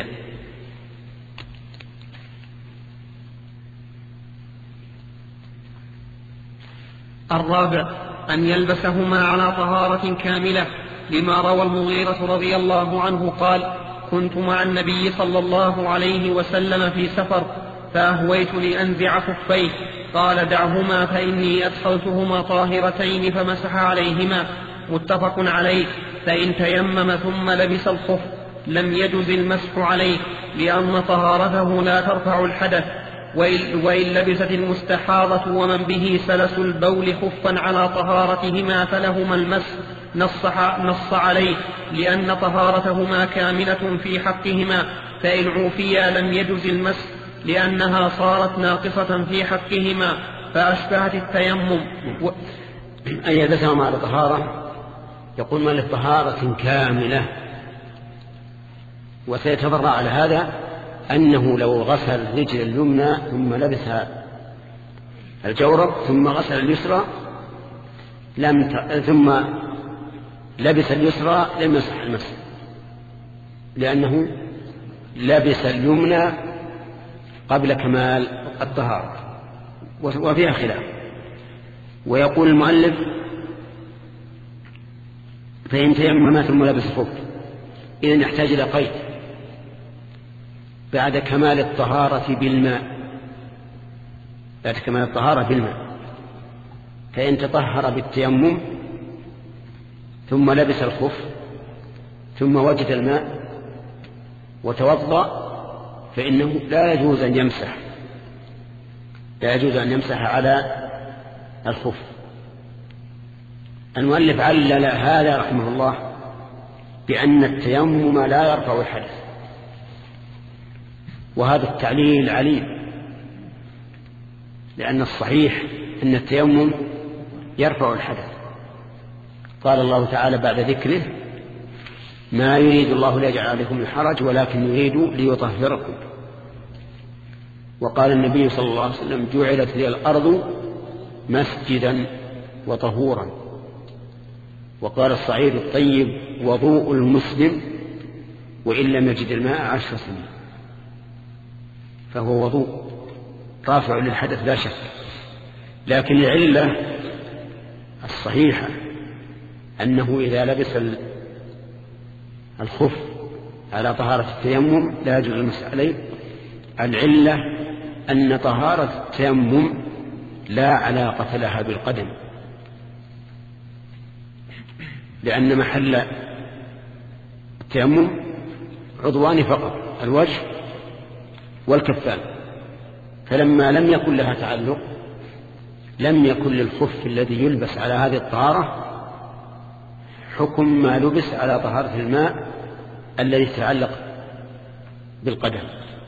الرابع أن يلبسهما على طهارة كاملة لما روى المغيرة رضي الله عنه قال: كنت مع النبي صلى الله عليه وسلم في سفر فأهويت لأنزع خفيه، قال: دعهما فإني أدخلتهما طاهرتين فمسح عليهما. متفق عليه. فإن تيمم ثم لبس الخف لم يجز المسح عليه، لأن طهارته لا ترفع الحدث. وإن لبست المستحاضة ومن به سلس البول خفا على طهارتهما فلهما المسح، نص, نص عليه، لأن طهارتهما كاملة في حقهما، فإن عوفيا لم يجز المسح لأنها صارت ناقصة في حقهما فأشبهت التيمم. و... أن يلبسهما على طهارة، يقول ما للطهارة كاملة. وسيتفرع على هذا أنه لو غسل الرجل اليمنى ثم لبس الجورب ثم غسل اليسرى لم ت... ثم لبس اليسرى لم يصح المسح، لأنه لبس اليمنى قبل كمال الطهارة، وفيها خلاف. ويقول المؤلف: فإن تيمم ثم لبس الخف، إذن يحتاج إلى قيد بعد كمال الطهارة بالماء، بعد كمال الطهارة بالماء. فإن تطهر بالتيمم ثم لبس الخف ثم وجد الماء وتوضأ فإنه لا يجوز أن يمسح لا يجوز أن يمسح على الخف. المؤلف علل هذا رحمه الله بأن التيمم لا يرفع الحدث، وهذا التعليل عليل، لأن الصحيح أن التيمم يرفع الحدث. قال الله تعالى بعد ذكره: ما يريد الله ليجعل عليكم الحرج ولكن يريد ليطهركم. وقال النبي صلى الله عليه وسلم: جعلت لي الأرض مسجدا وطهورا. وقال الصعيد الطيب وضوء المسلم وإن لم يجد الماء عشر سنين، فهو وضوء رافع للحدث لا شك. لكن العلة الصحيحة أنه إذا لبس الخف على طهارة التيمم لا يجوز المسح عليه. العلة أن طهارة التيمم لا علاقة لها بالقدم، لأن محل التيمم عضوان فقط، الوجه والكفان. فلما لم يكن لها تعلق لم يكن للخف الذي يلبس على هذه الطهارة حكم ما لبس على طهارة الماء الذي يتعلق بالقدم.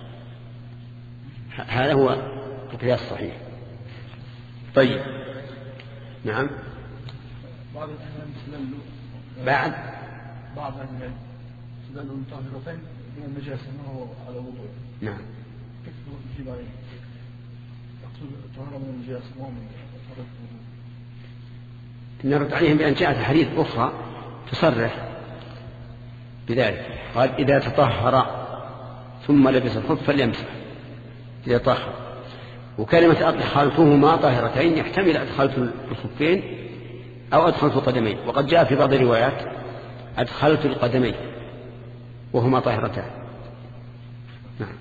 هذا هو القياس الصحيح. طيب. نعم. بعض الأهل استدلوا بعد بعض الأهل استدلوا طاهرتين من النجاسة ما هو على وضوء. نعم. كيف نجيب عليه؟ يقصد طهارة من النجاسة ما هو من طهارة الوضوء. نرد عليهم بأن جاءت حديث أخرى تصرح بذلك. قال: إذا تطهر ثم لبس الخف فليمسح إذا طهر. وكلمة أدخلتهما طاهرتين يحتمل أدخلت الخفين أو أدخلت القدمين، وقد جاء في بعض الروايات أدخلت القدمين وهما طاهرتان. نعم.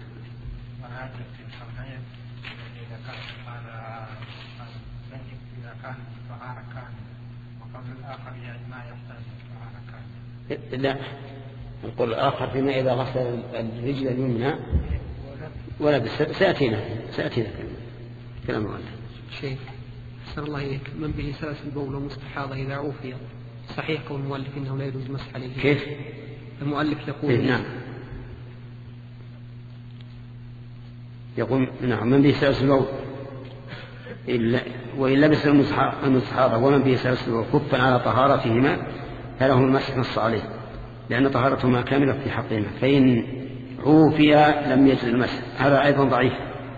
لا، نقول الآخر فيما إذا غسل الرجل اليمنى ولبس. سيأتينا سيأتينا كلام الله. شيخ أحسن الله إليك، من به سلس البول ومستحاضة إذا عوفي صحيح قول المؤلف إنه لا يجوز مسح عليه؟ كيف؟ المؤلف يقول إيه نعم يقول نعم من به سلس البول وإن لبس المستحاضة ومن به سلس البول كفا على طهارتهما فله المسح نص عليه، لأن طهارتهما كاملة في حقهما، فإن عوفي لم يجز المسح. هذا أيضا ضعيف.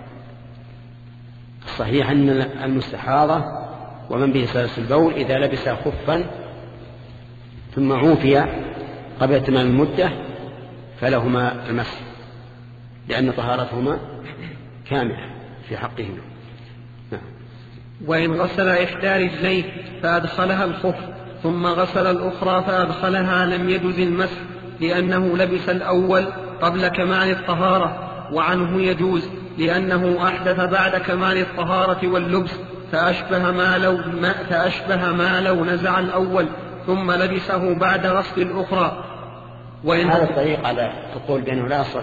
صحيح أن المستحاضة ومن به سلس البول إذا لبس خفا ثم عوفي قبل تمام المدة فلهما المسح، لأن طهارتهما كاملة في حقهما. نعم. وإن غسل إحدى رجليه فأدخلها الخف ثم غسل الأخرى فأدخلها لم يجز المسح، لأنه لبس الأول قبل كمال الطهارة، وعنه يجوز لأنه أحدث بعد كمال الطهارة واللبس، فأشبه ما لو, ما فأشبه ما لو نزع الأول ثم لبسه بعد غسل الأخرى. وإن هذا الطريق على تقول بأنه لا صح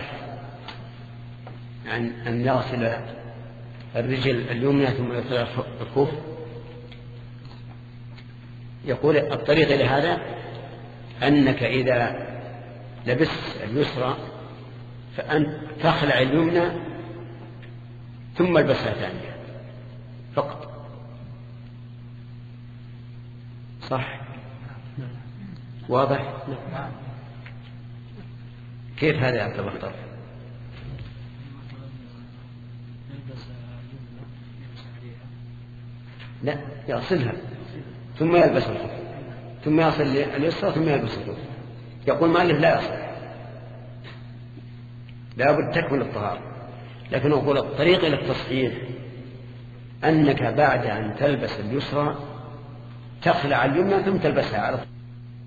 عن أن يغسل الرجل اليمنى ثم يغسل الكف. يقول الطريق لهذا أنك إذا لبست اليسرى فأن تخلع اليمنى ثم البسها ثانية فقط. صح؟ واضح؟ كيف هذا يا عبد البختار؟ لا، يغسلها ثم يلبس الخف ثم يغسل اليسرى ثم يلبس الخف. يقول مالك لا يصح، لا بد تكمل الطهارة. لكن أقول الطريق إلى التصحيح أنك بعد أن تلبس اليسرى تخلع اليمنى ثم تلبسها على طول.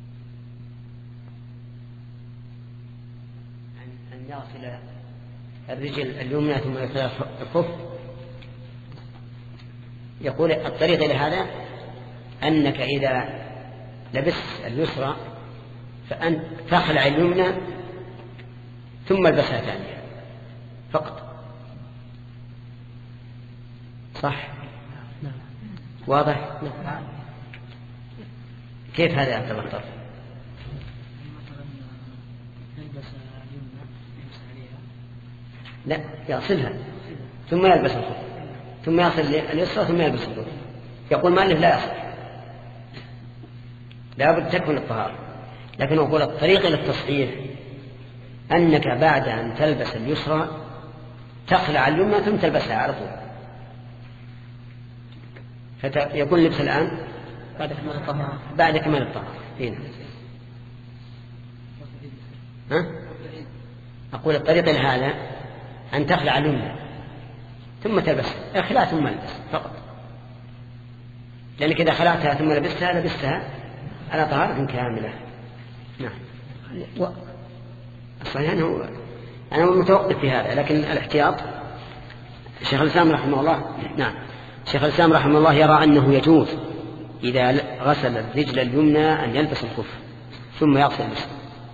أن يغسل الرجل اليمنى ثم يغسل الخف. يقول الطريق إلى هذا أنك إذا لبست اليسرى فأن تخلع اليمنى ثم البسها ثانية فقط. صح؟ واضح؟ كيف هذا يا عبد البختار؟ لا، يغسلها ثم يلبس الخف ثم يغسل اليسرى ثم يلبس الخف. يقول مالك لا يصح، لا بد تكمل الطهارة. لكن أقول الطريق إلى التصحيح أنك بعد أن تلبس اليسرى تخلع اليمنى ثم تلبسها على طول. فيكون لبس الآن بعد كمال الطهارة. بعد كمال الطهارة. هنا. ها؟ أقول الطريق إلى هذا أن تخلع اليمنى ثم تلبسها، اخلع ثم البس فقط. لأنك إذا خلعتها ثم لبستها لبستها على طهارة كاملة. نعم. و... صحيح أنه أنا متوقف في هذا، لكن الاحتياط الشيخ الإسلام رحمه الله نعم الشيخ الإسلام رحمه الله يرى أنه يجوز إذا غسل الرجل اليمنى أن يلبس الخف ثم يغسل اليسرى،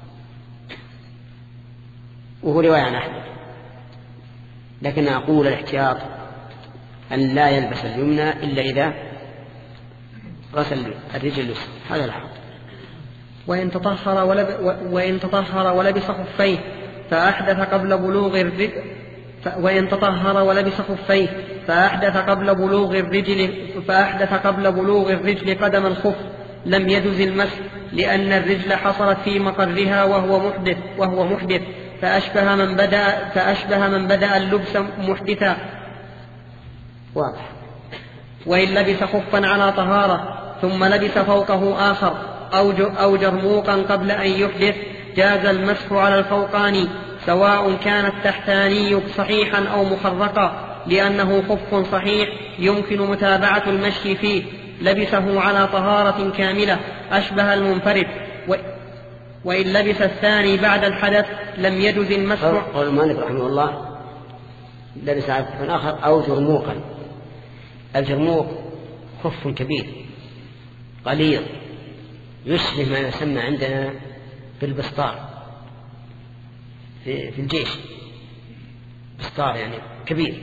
وهو رواية عن أحمد. لكن أقول الاحتياط أن لا يلبس اليمنى إلا إذا غسل الرجل اليسرى، هذا الحق. وإن تطهر ولب وإن تطهر ولبس خفيه فأحدث قبل بلوغ الرجل وإن تطهر ولبس خفيه فأحدث قبل بلوغ الرجل فأحدث قبل بلوغ الرجل قدم الخف لم يجز المسح، لأن الرجل حصلت في مقرها وهو محدث وهو محدث فأشبه من بدأ فأشبه من بدأ اللبس محدثا. واضح. وإن لبس خفا على طهارة ثم لبس فوقه آخر أو جرموقا قبل أن يحدث جاز المسح على الفوقاني، سواء كان التحتاني صحيحا أو مخرقا، لأنه خف صحيح يمكن متابعة المشي فيه، لبسه على طهارة كاملة أشبه المنفرد، وإن لبس الثاني بعد الحدث لم يجز المسح. قال مالك رحمه الله لبس على خف آخر أو جرموقا. الجرموق خف كبير غليظ يشبه ما يسمى عندنا بالبسطار في, في الجيش، بسطار يعني كبير.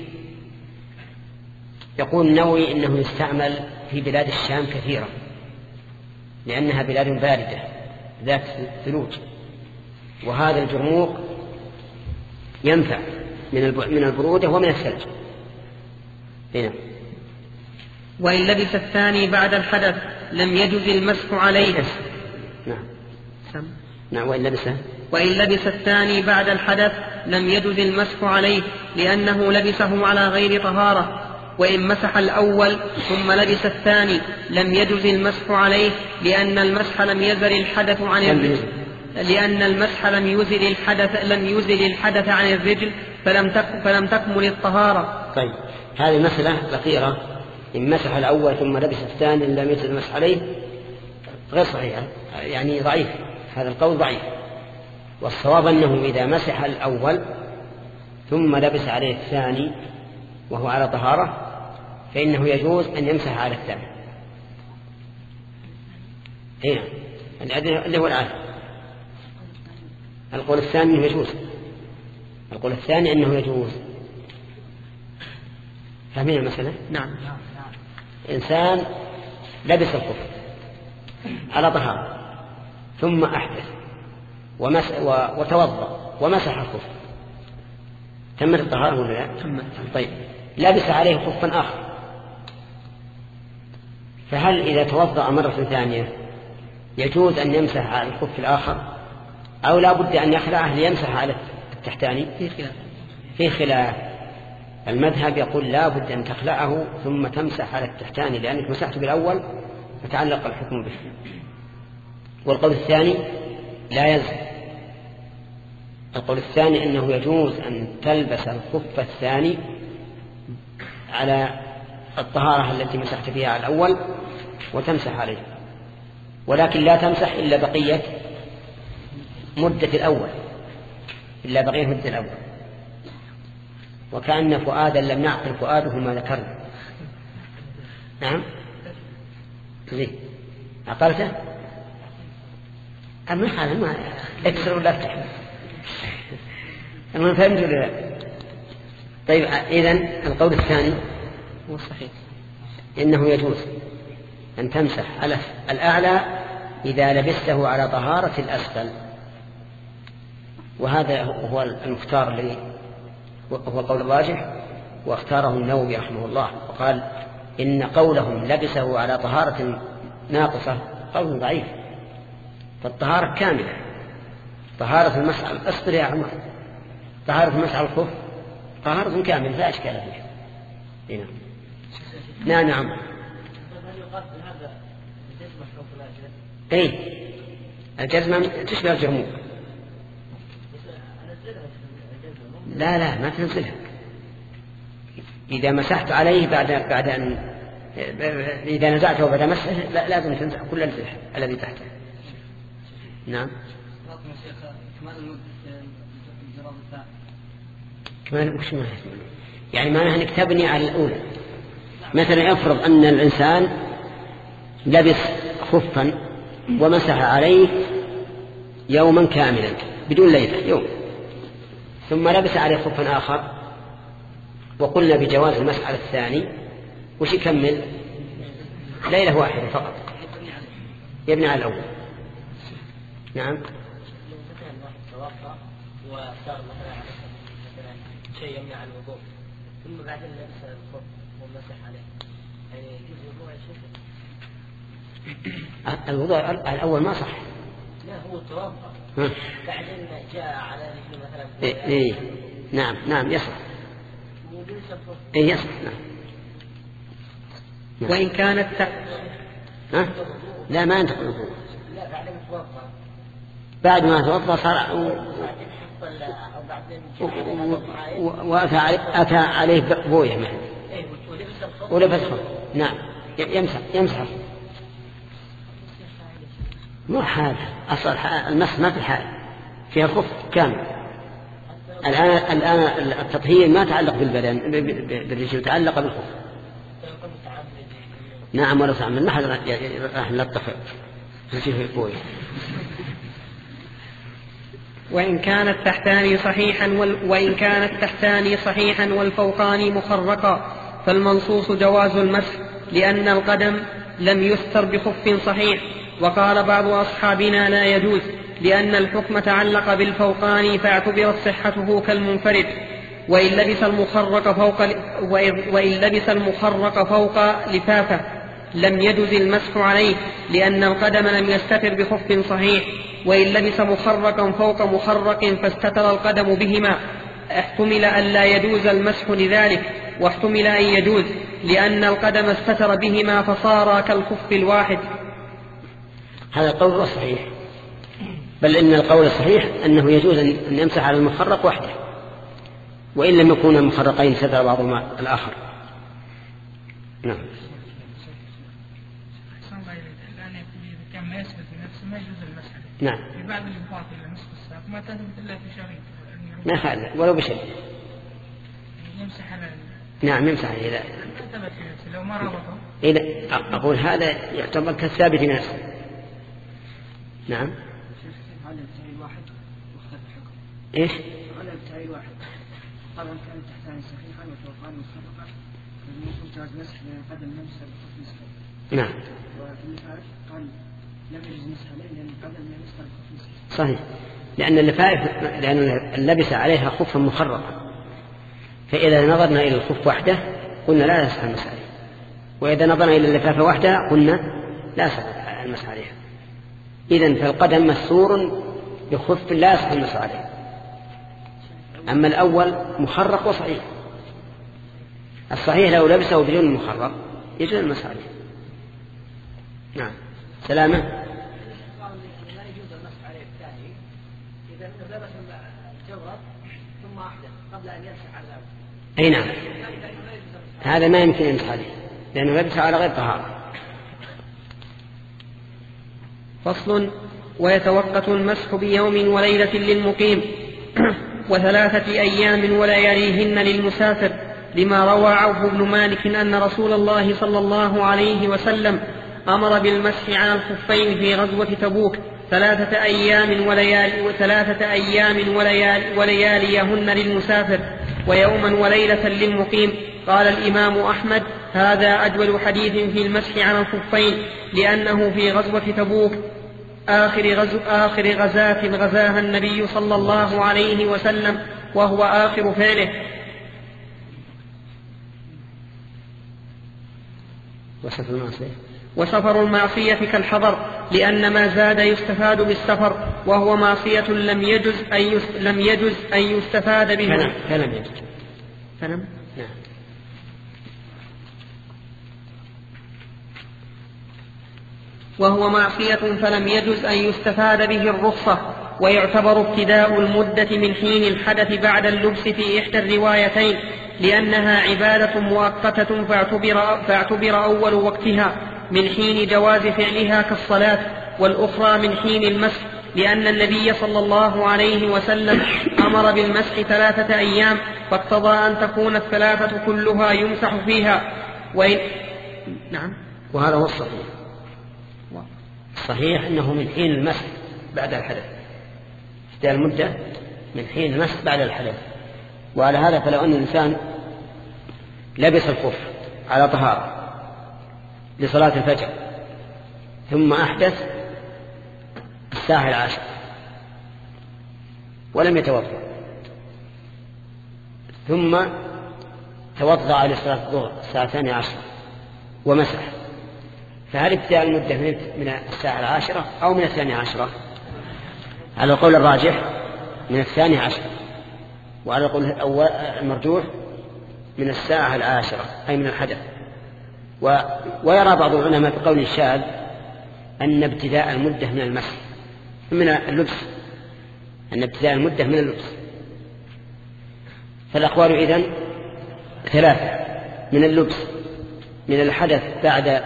يقول النووي إنه يستعمل في بلاد الشام كثيرا لأنها بلاد باردة ذات ثلوج، وهذا الجرموق ينفع من البرودة ومن الثلج. هنا وإن لبس الثاني بعد الحدث لم يجز المسح عليه. نعم نعم وإن لبس وإن لبس الثاني بعد الحدث لم يجز المسح عليه لأنه لبسه على غير طهارة. وإن مسح الأول ثم لبس الثاني لم يجز المسح عليه لأن المسح لم يزل الحدث عن الرجل لأن المسح لم يزل الحدث لم يزل الحدث عن الرجل فلم تك فلم تكمل الطهارة. طيب هذه المسألة الأخيرة إن مسح الأول ثم لبس الثاني لم يجز المسح عليه غير صحيح، يعني ضعيف، هذا القول ضعيف. والصواب أنه إذا مسح الأول ثم لبس عليه الثاني وهو على طهارة فإنه يجوز أن يمسح على الثاني. هنا اللي هو العادة. القول الثاني أنه يجوز القول الثاني أنه يجوز فاهمين المسألة؟ نعم. إنسان لبس الخف على طهارة ثم أحدث ومس... و... وتوضأ ومسح الخف، تمت الطهارة ولا لا؟ تمت. طيب لبس عليه خفا آخر، فهل إذا توضأ مرة ثانية يجوز أن يمسح على الخف الآخر أو لا بد أن يخلعه ليمسح على التحتاني؟ في خلاف. في خلاف. المذهب يقول لا بد أن تخلعه ثم تمسح على التحتاني لأنك مسحت بالأول فتعلق الحكم به. والقول الثاني لا يلزم. القول الثاني أنه يجوز أن تلبس الخف الثاني على الطهارة التي مسحت فيها على الأول وتمسح عليه، ولكن لا تمسح إلا بقية مدة الأول إلا بقية مدة الأول. وكأن فؤادا لم يعقل فؤاده ما ذكرنا. نعم ليه عقلته أما حالا ما اكسر ولا افتح أما فهمت ولا لا؟ طيب إذن القول الثاني هو صحيح إنه يجوز أن تمسح على الأعلى إذا لبسته على طهارة الأسفل، وهذا هو المختار الذي هو القول الراجح واختاره النووي رحمه الله، وقال إن قولهم لبسه على طهارة ناقصة قول ضعيف، فالطهارة كاملة. طهارة المسح اصبر يا عمر، طهارة المسح الخف طهارة كاملة لا إشكال فيها. هنا نعم نعم اي الجزمة تشبه الجرموق. لا لا ما تنزلها إذا مسحت عليه بعد بعد أن إذا نزعته بعد مسحه لا لازم تنزع كل الجرح الذي تحته. نعم كمان وش ما يعني معناها انك تبني على الأولى. مثلا افرض أن الإنسان لبس خفا ومسح عليه يوما كاملا بدون ليلة يوم، ثم لبس عليه خفا آخر وقلنا بجواز المسح على الثاني، وش يكمل؟ ليلة واحدة فقط يبني على الأول. نعم واختار مثلا شيء يمنع الوضوء ثم بعدين لبس الخف ومسح عليه يعني يجوز الوضوء يا شيخ؟ الوضوء الأول ما صح. لا هو توضأ بعدين جاء على رجل مثلا إيه إيه نعم نعم يصح إيه يصح نعم. نعم. وإن كانت ت... ها؟ لا ما ينتقل الوضوء لا بعدين توضأ بعد ما توضأ صار وأتى أتى عليه بويه معه ولبس خف. نعم يمسح يمسح مو حال أصل المسح ما في حال فيها خف كامل. الآن الآن التطهير ما تعلق بالبدن بالرجل تعلق بالخف. نعم ولا تعمل ما حد راح نلطف رجله بويه. وإن كان التحتان صحيحا وال... وإن كان التحتان صحيحا والفوقان مخرقا فالمنصوص جواز المسح لأن القدم لم يستر بخف صحيح. وقال بعض أصحابنا لا يجوز لأن الحكم تعلق بالفوقان فاعتبرت صحته كالمنفرد. وإن لبس المخرق فوق وإن لبس المخرق فوق لفافة لم يجوز المسح عليه لأن القدم لم يستتر بخف صحيح. وإن لبس مخرقا فوق مخرق فاستتر القدم بهما احتمل أن لا يجوز المسح لذلك واحتمل أن يجوز لأن القدم استتر بهما فصار كالخف الواحد. هذا القول صحيح، بل إن القول الصحيح أنه يجوز أن يمسح على المخرق وحده وإن لم يكون المخرقين ستر بعضهما الآخر. نعم. كان ما يثبت لنفسه ما يجوز المسح. نعم. في بعض الإنفاق إلى نصف الساق ما تثبت إلا في شريط. ما خالف ولو بشيء. يمسح على. نعم يمسح عليه. لا. ما ثبت في نفسه لو ما ربطه. إذا أقول هذا يعتبر كالثابت في نفسه. نعم. هذا التعيين واحد واختلف الحكم. إيش؟ هذا التعيين واحد. طبعا كان التحتان صحيحا والفوقان مخرقا فالمنصوص جواز مسح لأن القدم لم يستر بخف مسح. نعم. وفي المفارق قال لم يجوز مسح عليه لأن القدم لم يستر بخف مسح. صحيح، لأن اللفائف لأن اللبس عليها خفا مخرقا، فإذا نظرنا إلى الخف وحده قلنا لا يصح المسح عليه، وإذا نظرنا إلى اللفافة وحدها قلنا لا يصح المسح عليها. إذن فالقدم مسور بخف لا يصح المسح عليه. أما الأول مخرق وصحيح. الصحيح لو لبسه بدون المخرق يجوز المسح عليه. نعم. سلامة. لا يجوز المسح عليه الثاني إذا لبس الجورب ثم أحدث قبل أن يمسح على الأول. أي نعم. هذا ما يمكن يمسح عليه لأنه لبسه على غير طهارة. فصل. ويتوقت المسح بيوم وليلة للمقيم وثلاثة أيام ولياليهن للمسافر لما روى عوف بن مالك أن رسول الله صلى الله عليه وسلم أمر بالمسح على الخفين في غزوة تبوك ثلاثة أيام وليالي وثلاثة أيام وليالي ولياليهن للمسافر ويوما وليلة للمقيم. قال الإمام أحمد هذا أجود حديث في المسح على الخفين لأنه في غزوة تبوك آخر, غزو آخر غزاة غزاها النبي صلى الله عليه وسلم وهو آخر فعله. وسفر المعصية وسفر المعصية كالحضر لأن ما زاد يستفاد بالسفر وهو معصية لم يجز أن لم يجز أن يستفاد بها. فلم يجز. فلم. نعم. وهو معصية فلم يجز أن يستفاد به الرخصة ويعتبر ابتداء المدة من حين الحدث بعد اللبس في إحدى الروايتين لأنها عبادة مؤقتة فاعتبر, فاعتبر أول وقتها من حين جواز فعلها كالصلاة والأخرى من حين المسح لأن النبي صلى الله عليه وسلم أمر بالمسح ثلاثة أيام فاقتضى أن تكون الثلاثة كلها يمسح فيها. وإن... نعم. وهذا هو الصحيح. الصحيح أنه من حين المسح بعد الحدث ابتداء المدة من حين المسح بعد الحدث. وعلى هذا فلو أن الإنسان لبس الخف على طهارة لصلاة الفجر ثم أحدث الساعة العاشرة ولم يتوضأ ثم توضأ لصلاة الظهر الساعة الثانية عشرة ومسح، فهل ابتداء المدة من الساعة العاشرة أو من الثانية عشرة؟ على القول الراجح من الثانية عشرة، وعلى القول المرجوح من الساعة العاشرة أي من الحدث. و... ويرى بعض العلماء بقول الشاذ أن ابتداء المدة من المسح من اللبس أن ابتداء المدة من اللبس. فالأقوال إذن ثلاثة: من اللبس، من الحدث بعد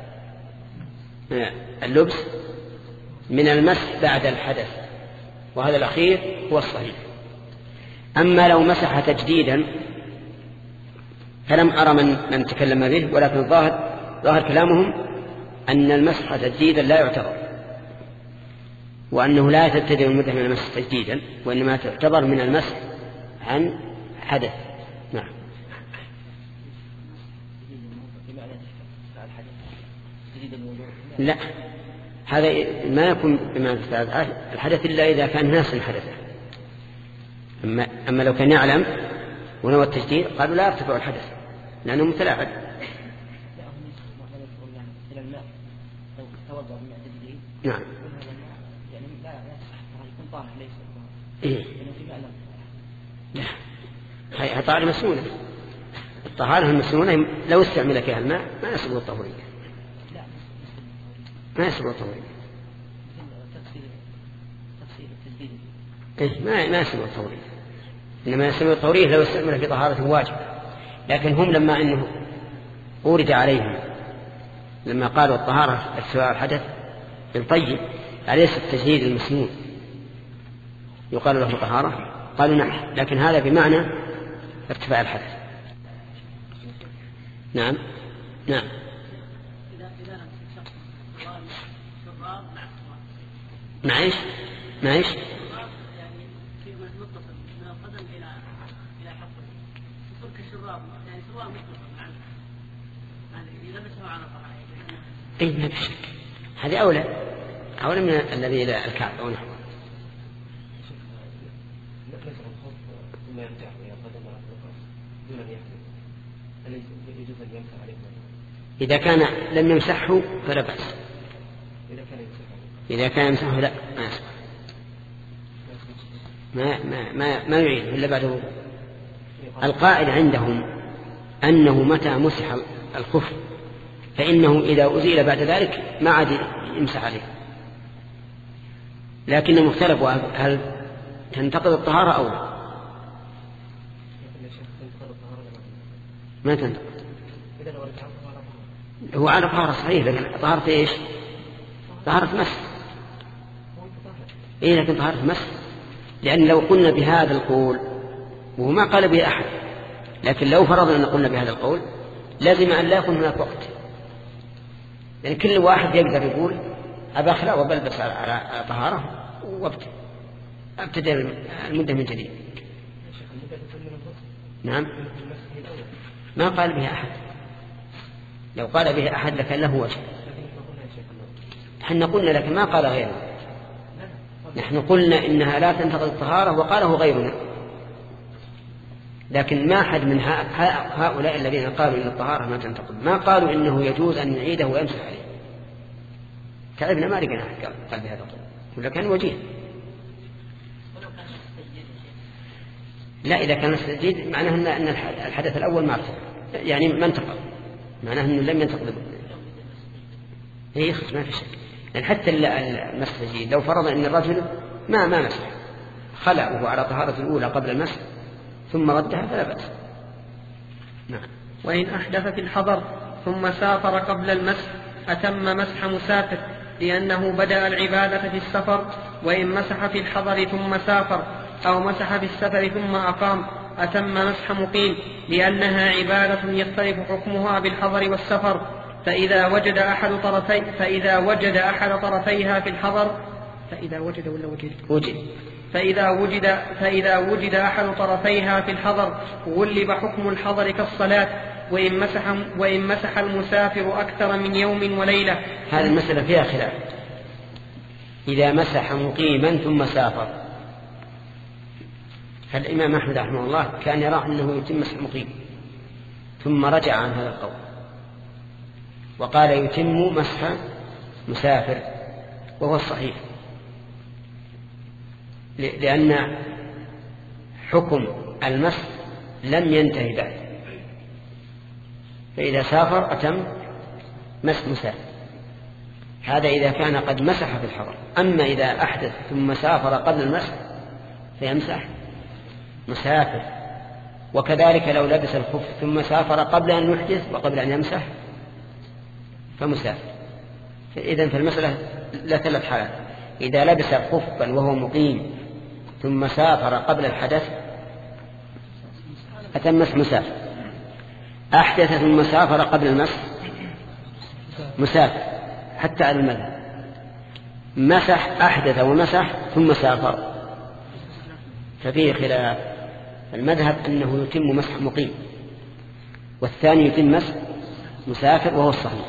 اللبس، من المسح بعد الحدث، وهذا الأخير هو الصحيح. أما لو مسح تجديدا فلم أرى من, من تكلم به، ولكن الظاهر ظاهر كلامهم أن المسح تجديدا لا يعتبر، وأنه لا تبتدئ المدة من المسح تجديدا، وإنما تعتبر من المسح عن حدث. نعم. لا، هذا ما يكون بمعنى الحدث إلا إذا كان ناسا حدثه. أما, أما لو كان يعلم ونوى التجديد قالوا لا يرتفع الحدث لأنه متلاعب. نعم. إيه؟ هي طهارة مسنونة. الطهارة المسنونة لو استعمل فيها الماء ما يسبق الطهورية، ما يسبق الطهورية. إيه؟ ما ما يسبق الطهورية، إنما يسبق الطهورية لو استعمل في طهارة واجب. لكن هم لما إنه أورد عليهم لما قالوا الطهارة ارتفاع الحدث بالطيب أليس التجديد المسنون يقال له طهارة؟ قالوا نعم، لكن هذا بمعنى ارتفاع الحدث. نعم نعم. معيش معيش اي ما بشك، هذه اولى اولى من الذي الى الكعب او نحوه. إذا كان لم يمسحه فلا بأس، إذا كان يمسحه لا ما يصح، ما ما ما, ما يعيد إلا بعد الوضوء. القائد عندهم أنه متى مسح الخف فإنه إذا أزيل بعد ذلك ما عاد يمسح عليه، لكن مختلفوا هل تنتقض الطهارة أو لا. ما تنتقض، هو على طهارة صحيح، لكن طهارة إيش؟ طهارة مسح. إيه لكن طهارة مسح، لأن لو قلنا بهذا القول وهو ما قال به أحد، لكن لو فرضنا أن قلنا بهذا القول لازم أن لا يكون هناك وقت، يعني كل واحد يقدر يقول أبا أخلع وبلبس على طهارة وابتدأ المدة من جديد. نعم، ما قال به أحد، لو قال به أحد لكان له وجه. نحن قلنا لكن ما قال غيره، نحن قلنا إنها لا تنتقض الطهارة وقاله غيرنا، لكن ما أحد من هؤلاء الذين قالوا إن الطهارة ما تنتقض ما قالوا إنه يجوز أن يعيده ويمسح عليه. كعبنا ما لقينا أحد قال بهذا القول، ولا كان وجيه. لا، إذا كان التجديد معناه أن الحدث الأول ما ارتفع، يعني ما انتقض، معناه أنه لم ينتقض. هي يخص ما في شك، لأن حتى المسح التجديد لو فرض أن الرجل ما ما مسح خلع وهو على طهارة الأولى قبل المسح ثم ردها فلا بأس. نعم. وإن أحدث في الحضر ثم سافر قبل المسح أتم مسح مسافر، لأنه بدأ العبادة في السفر. وإن مسح في الحضر ثم سافر أو مسح في السفر ثم أقام أتم مسح مقيم، لأنها عبادة يختلف حكمها بالحضر والسفر. فإذا وجد أحد طرفي فإذا وجد أحد طرفيها في الحضر فإذا وجد ولا وجد وجد فإذا وجد فإذا وجد أحد طرفيها في الحضر غلب حكم الحضر كالصلاة. وإن مسح وإن مسح المسافر أكثر من يوم وليلة. هذه المسألة فيها خلاف. إذا مسح مقيما ثم سافر، فالإمام أحمد رحمه الله كان يرى أنه يتم مسح مقيم، ثم رجع عن هذا القول وقال يتم مسح مسافر، وهو الصحيح، لأن حكم المسح لم ينتهي بعد، فإذا سافر أتم مسح مسافر. هذا إذا كان قد مسح في الحضر. أما إذا أحدث ثم سافر قبل المسح فيمسح مسافر. وكذلك لو لبس الخف ثم سافر قبل أن يحدث وقبل أن يمسح فمسافر. إذن في المسألة لا ثلاث حالات: إذا لبس خفا وهو مقيم ثم سافر قبل الحدث أتمس مسافر، أحدث ثم سافر قبل المسح مسافر حتى على المذهب، مسح أحدث ومسح ثم سافر ففيه خلاف. المذهب أنه يتم مسح مقيم، والثاني يتم مسح مسافر وهو الصحيح.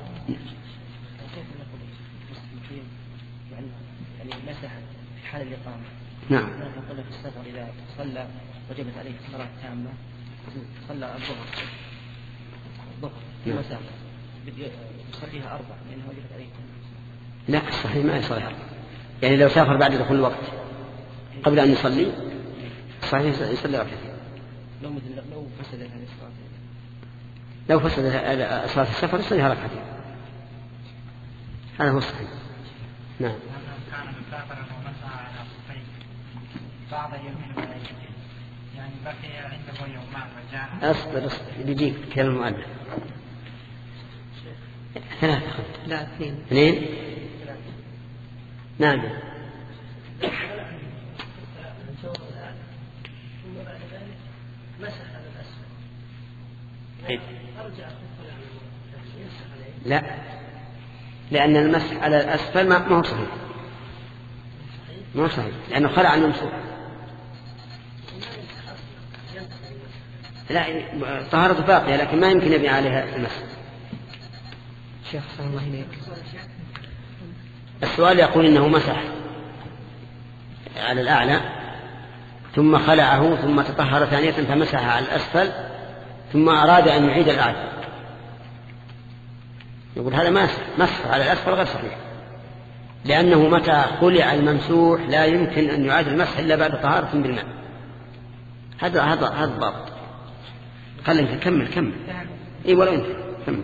يعني مسح في حال الإقامة. نعم. نقول في السفر إذا صلى وجبت عليه الصلاة التامة، صلى الظهر الظهر في مسافة يصليها أربع لأنه وجبت عليه. لا، الصحيح ما يصليها. يعني لو سافر بعد دخول الوقت قبل أن يصلي صحيح يصلي ركعتين. لو مثل لو فسد هذه الصلاة لو فسد صلاة السفر يصليها ركعتين. هذا هو الصحيح. نعم. كان مسافرا ومسعى على خفين بعض يومين ولا يومين، يعني بقي عنده يومان وجاء. أصبر أصبر بيجيك كلام المؤلف. ثلاثة لا اثنين. اثنين. نعم. لا، لأن المسح على الأسفل ما هو صحيح، ما هو صحيح لأنه خلع الممسوح. لا، طهارته باقية لكن ما يمكن يبني عليها المسح. شيخ صلى الله عليه. السؤال يقول إنه مسح على الأعلى ثم خلعه ثم تطهر ثانية فمسح على الأسفل ثم أراد أن يعيد الأعلى. يقول هذا مسح مسح على الأسفل غير صحيح، لأنه متى خلع الممسوح لا يمكن أن يعاد المسح إلا بعد طهارة بالماء. هذا هذا هذا ضابط. خلينا نكمل كمل. إيه ولا أنت كمل.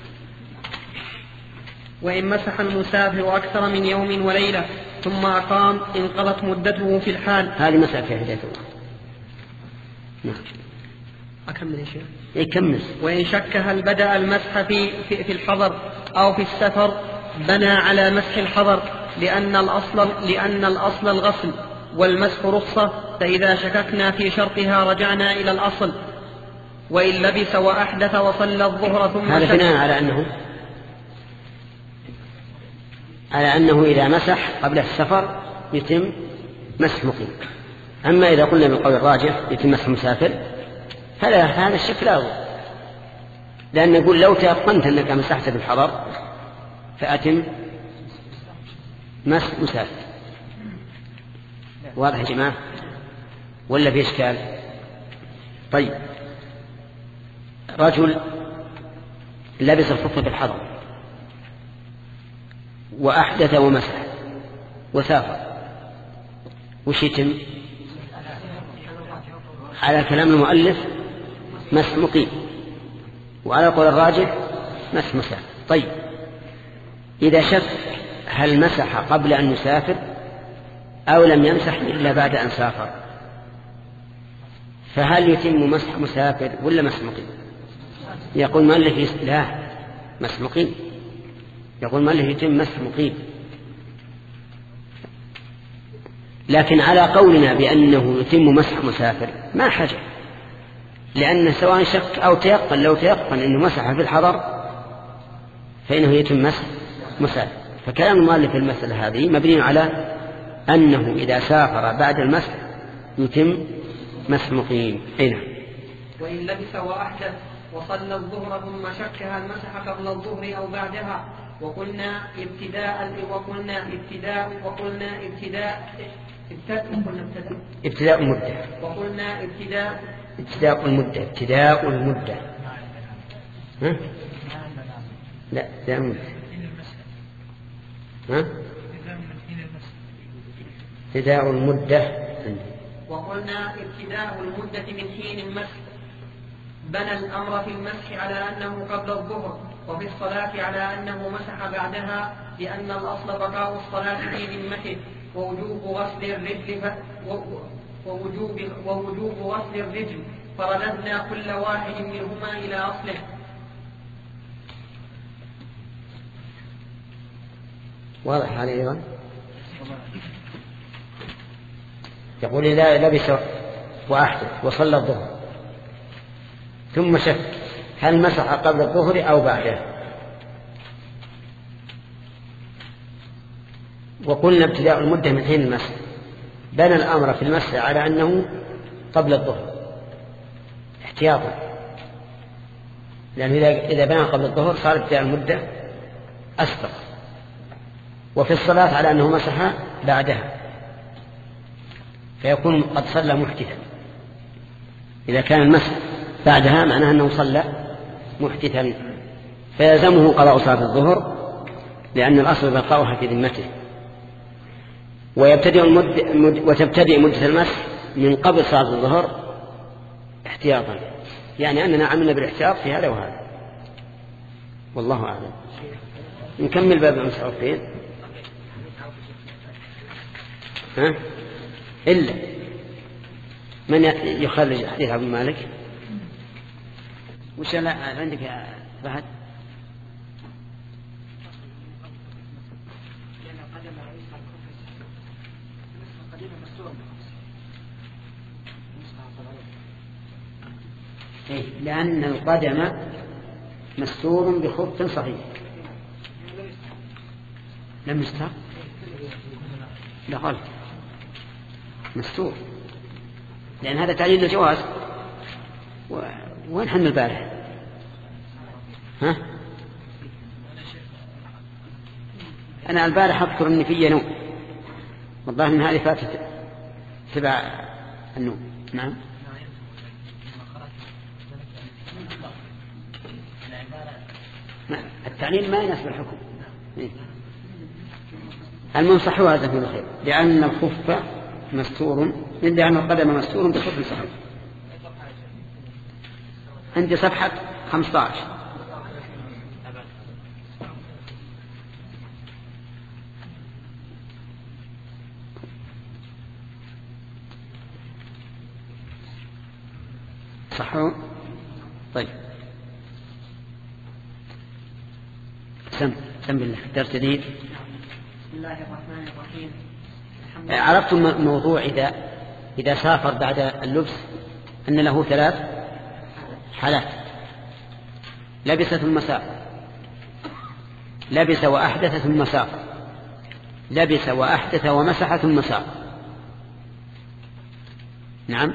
وإن مسح المسافر أكثر من يوم وليلة ثم أقام انقضت مدته في الحال. هذه مسألة في هداية الله. نعم. أكمل يا شيخ. إيه كمل. وإن شك هل بدأ المسح في, في, في الحضر أو في السفر بنى على مسح الحضر، لأن الأصل, لأن الأصل الغسل والمسح رخصة، فإذا شككنا في شرطها رجعنا إلى الأصل. وإن لبس وأحدث وصلى الظهر ثم هذا بناء على أنه على أنه إذا مسح قبل السفر يتم مسح مقيم. أما إذا قلنا بالقول الراجح يتم مسح مسافر فلا، هذا الشك لا هو، لأن نقول لو تيقنت أنك مسحت بالحضر فأتم مسح مسافر. واضح يا جماعة ولا في إشكال؟ طيب، رجل لبس الخف بالحضر وأحدث ومسح وسافر، وش يتم؟ على كلام المؤلف مسح مقيم، وعلى قول الراجح مسح مسافر. طيب، إذا شك هل مسح قبل أن يسافر أو لم يمسح إلا بعد أن سافر، فهل يتم مسح مسافر ولا مسح مقيم؟ يقول مؤلف لا، مسح مقيم. يقول مؤلف يتم مسح مقيم، لكن على قولنا بأنه يتم مسح مسافر ما حاجة، لأن سواء شك أو تيقن، لو تيقن أنه مسح في الحضر فإنه يتم مسح مسافر. فكلام المؤلف في المسألة هذه مبني على أنه إذا سافر بعد المسح يتم مسح مقيم. هنا وإن لبس وأحدث وصلى الظهر ثم شك هل مسح قبل الظهر أو بعدها، وقلنا ابتداء وقلنا ابتداء وقلنا ابتداء ابتداء ابتداء المدة وقلنا ابتداء ابتداء المدة ابتداء المدة ها؟ لا ابتداء المدة ها؟ ابتداء المدة. وقلنا ابتداء المدة من حين المسح. بنى الأمر في المسح على أنه قبل الظهر، وفي الصلاة على أنه مسح بعدها، لأن الأصل بقاء الصلاة في ذمته ووجوب غسل الرجل ف... ووجوب, ووجوب غسل الرجل، فرددنا كل واحد منهما إلى أصله. واضح هذا أيضا. يقول إذا لبس وأحدث وصلى الظهر ثم شك هل مسح قبل الظهر أو بعده، وقلنا ابتداء المدة من حين المسح، بنى الأمر في المسح على أنه قبل الظهر احتياطا، لأنه إذا بنى قبل الظهر صار ابتداء المدة أسبق، وفي الصلاة على أنه مسح بعدها فيكون قد صلى محدثا. إذا كان المسح بعدها معناه أنه صلى محدثا، فيلزمه قضاء صلاة الظهر لأن الأصل بقاؤها في ذمته، ويبتدئ المد... مد... وتبتدئ مدة المسح من قبل صلاة الظهر احتياطا، يعني أننا عملنا بالاحتياط في هذا وهذا، والله أعلم. نكمل باب المسعوفين. ها؟ إلا من يخرج حديث عبد مالك؟ وش لا عندك يا فهد؟ إيه؟ لأن القدم مستور بخف صحيح. لم يستر؟ لا غلط، مستور، لأن هذا تعليل الجواز. و... وين حنا البارح؟ ها؟ أنا البارح أذكر أن في نوم، والله من هذه فاتت تبع النوم. نعم. التعليل ما يناسب الحكم. المنصح هذا في الخير، لأن الخف مستور، لأن القدم مستور بخف صحيح. عندي صفحة خمسة عشر. صحوا؟ طيب سم سم بالله درس جديد. بسم الله الرحمن الرحيم. عرفتم الموضوع إذا إذا سافر بعد اللبس أن له ثلاث حالات: لبس ثم سافر، لبس وأحدث ثم سافر، لبس وأحدث ومسح ثم سافر. نعم.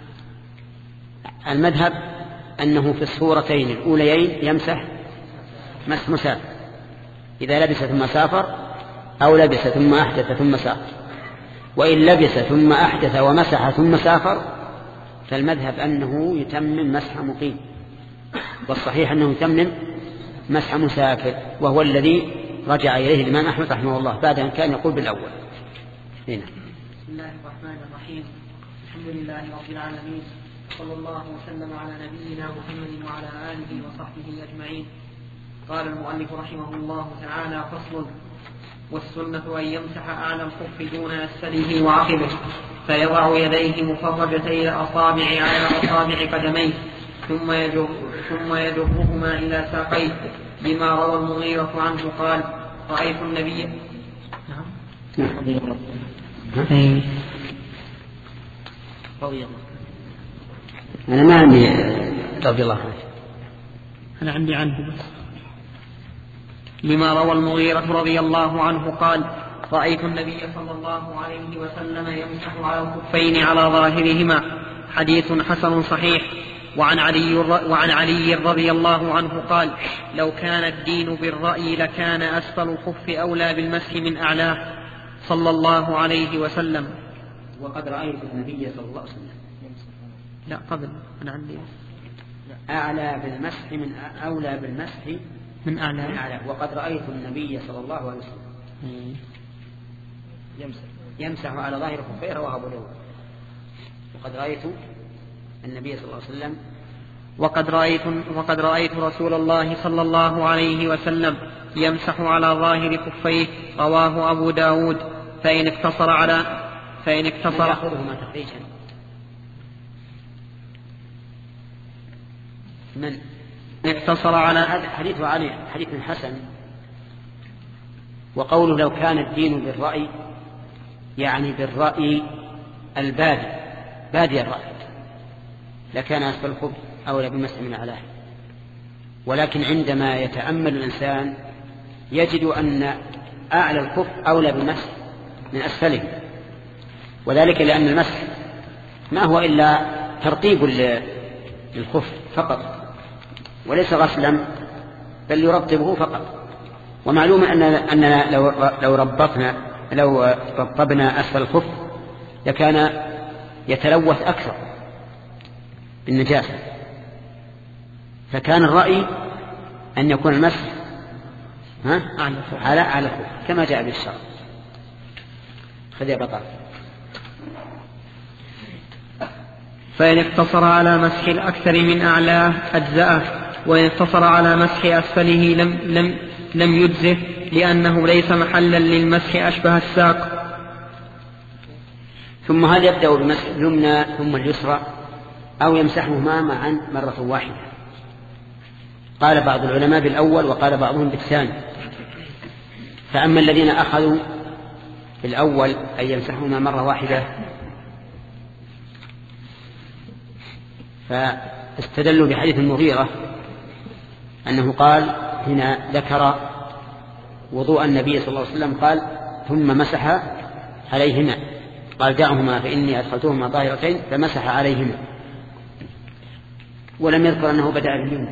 المذهب أنه في الصورتين الأوليين يمسح مسح مسافر، إذا لبس ثم سافر أو لبس ثم أحدث ثم سافر. وإن لبس ثم أحدث ومسح ثم سافر فالمذهب أنه يتمم مسح مقيم، والصحيح أنه يتمم مسح مسافر، وهو الذي رجع إليه الإمام أحمد رحمه الله بعد أن كان يقول بالأول. هنا. بسم الله الرحمن الرحيم. الحمد لله رب العالمين، صلى الله وسلم على نبينا محمد وعلى آله وصحبه أجمعين. قال المؤلف رحمه الله تعالى: فصل. والسنة أن يمسح أعلى الخف دون أسفله وعقبه، فيضع يديه مفرجتي الأصابع على أصابع قدميه، ثم يجر ثم يجرهما إلى ساقيه، لما روى المغيرة عنه قال: رأيت النبي. نعم. رضي الله. أنا ما عندي رضي الله عنه، أنا عندي عنه بس. لما روى المغيرة رضي الله عنه قال: رأيت النبي صلى الله عليه وسلم يمسح على الخفين على ظاهرهما. حديث حسن صحيح. وعن علي, وعن علي رضي الله عنه قال: لو كان الدين بالرأي لكان أسفل الخف أولى بالمسح من أعلاه، صلى الله عليه وسلم. وقد رأيت النبي صلى الله عليه وسلم. لا قبل، أنا عندي أعلى بالمسح من أولى بالمسح من أعلى. من أعلى. وقد رأيت النبي صلى الله عليه وسلم يمسح يمسح على ظاهر خفيه، رواه أبو داود. وقد رأيت النبي صلى الله عليه وسلم وقد رأيت وقد رأيت رسول الله صلى الله عليه وسلم يمسح على ظاهر خفيه، رواه أبو داود. فإن اقتصر على فإن اقتصر يأخذهما تخريجا من اقتصر على هذا حديث علي حديث حسن. وقوله لو كان الدين بالرأي يعني بالرأي البادي بادي الرأي لكان أسفل الخف أولى بالمسح من أعلاه، ولكن عندما يتأمل الإنسان يجد أن أعلى الخف أولى بالمسح من أسفله، وذلك لأن المسح ما هو إلا ترطيب للخف فقط وليس غسلا بل يرطبه فقط. ومعلوم أننا لو ربطنا لو رطبنا أسفل الخف لكان يتلوث أكثر بالنجاسة، فكان الرأي أن يكون المسح على على الخف كما جاء بالشرع. خذ يا بطل. فإن اقتصر على مسح الأكثر من أعلاه أجزأه، وإن اقتصر على مسح أسفله لم, لم, لم يجزه لأنه ليس محلا للمسح أشبه الساق. ثم هل يبدأ بمسح اليمنى ثم اليسرى أو يمسحهما معا مرة واحدة؟ قال بعض العلماء بالأول وقال بعضهم بالثاني. فأما الذين أخذوا بالأول أن يمسحهما مرة واحدة فاستدلوا بحديث المغيرة أنه قال هنا ذكر وضوء النبي صلى الله عليه وسلم قال ثم مسح عليهما، قال دعهما فإني أدخلتهما طاهرتين فمسح عليهما، ولم يذكر أنه بدأ باليمنى.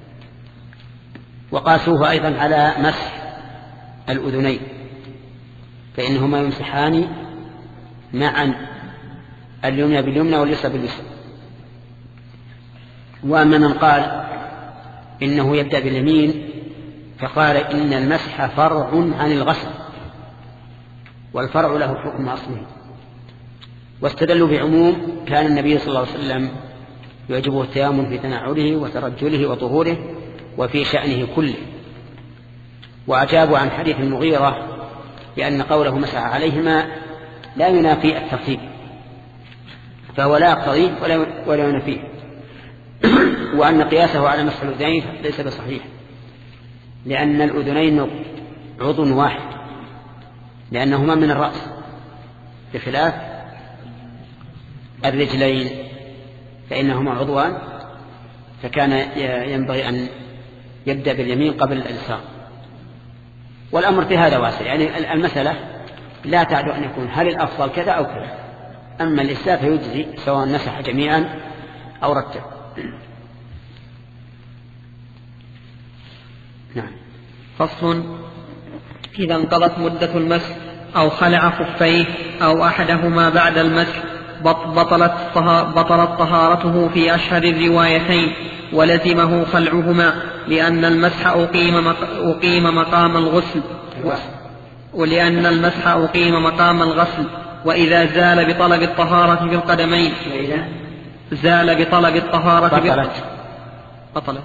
وقاسوه أيضا على مسح الأذنين فإنهما يمسحان معا اليمنى باليمنى واليسرى باليسرى. وأما من قال إنه يبدأ باليمين فقال إن المسح فرع عن الغسل والفرع له حكم أصله. واستدلوا بعموم كان النبي صلى الله عليه وسلم يعجبه التيامن في تنعله وترجله وطهوره وفي شأنه كله. وأجابوا عن حديث المغيرة لأن قوله مسح عليهما لا ينافي الترتيب، فهو لا يقتضي ولا ينافيه، وأن قياسه على مسح الأذنين ليس بصحيح، لأن الأذنين عضو واحد لأنهما من الرأس بخلاف الرجلين فإنهما عضوان، فكان ينبغي أن يبدأ باليمين قبل اليسار. والأمر في هذا واسع، يعني المسألة لا تعد أن يكون هل الأفضل كذا أو كذا، أما الإسلاف يجزي سواء مسح جميعا أو رتب. نعم. فصل. إذا انقضت مدة المسح أو خلع خفيه أو أحدهما بعد المسح بطلت بطلت طهارته في أشهر الروايتين، ولزمه خلعهما لأن المسح أقيم أقيم مقام الغسل ولأن المسح أقيم مقام الغسل. وإذا زال بطلب الطهارة في القدمين زال بطلب الطهارة بطلت بطلت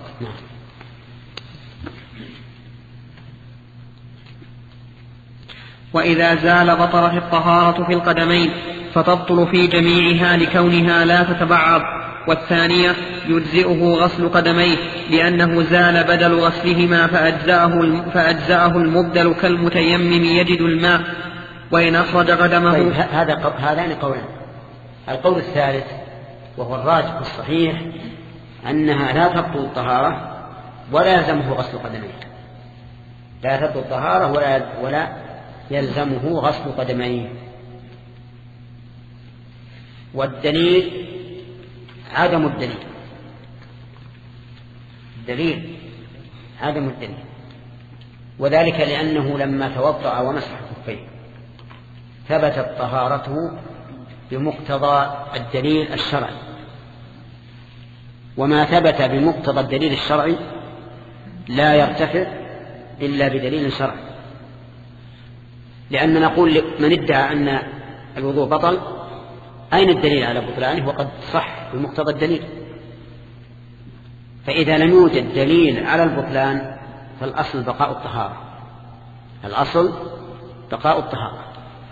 وإذا زال بطلت الطهارة في القدمين فتبطل في جميعها لكونها لا تتبعض. والثانية يجزئه غسل قدميه لأنه زال بدل غسلهما فأجزأه, فأجزأه المبدل كالمتيمم يجد الماء وإن أخرج قدمه. طيب هذا هذان قولان. القول الثالث وهو الراجح الصحيح أنها لا تبطل الطهارة ولا يلزمه غسل قدميه، لا تبطل الطهارة ولا, ولا يلزمه غسل قدميه. والدليل عدم الدليل الدليل عدم الدليل وذلك لأنه لما توضأ ومسح خفيه ثبتت طهارته بمقتضى الدليل الشرعي، وما ثبت بمقتضى الدليل الشرعي لا يرتفع إلا بدليل شرعي. لأن نقول من ادعى أن الوضوء بطل أين الدليل على بطلانه وقد صح بمقتضى الدليل؟ فإذا لم يوجد دليل على البطلان فالأصل بقاء الطهارة، الأصل بقاء الطهارة.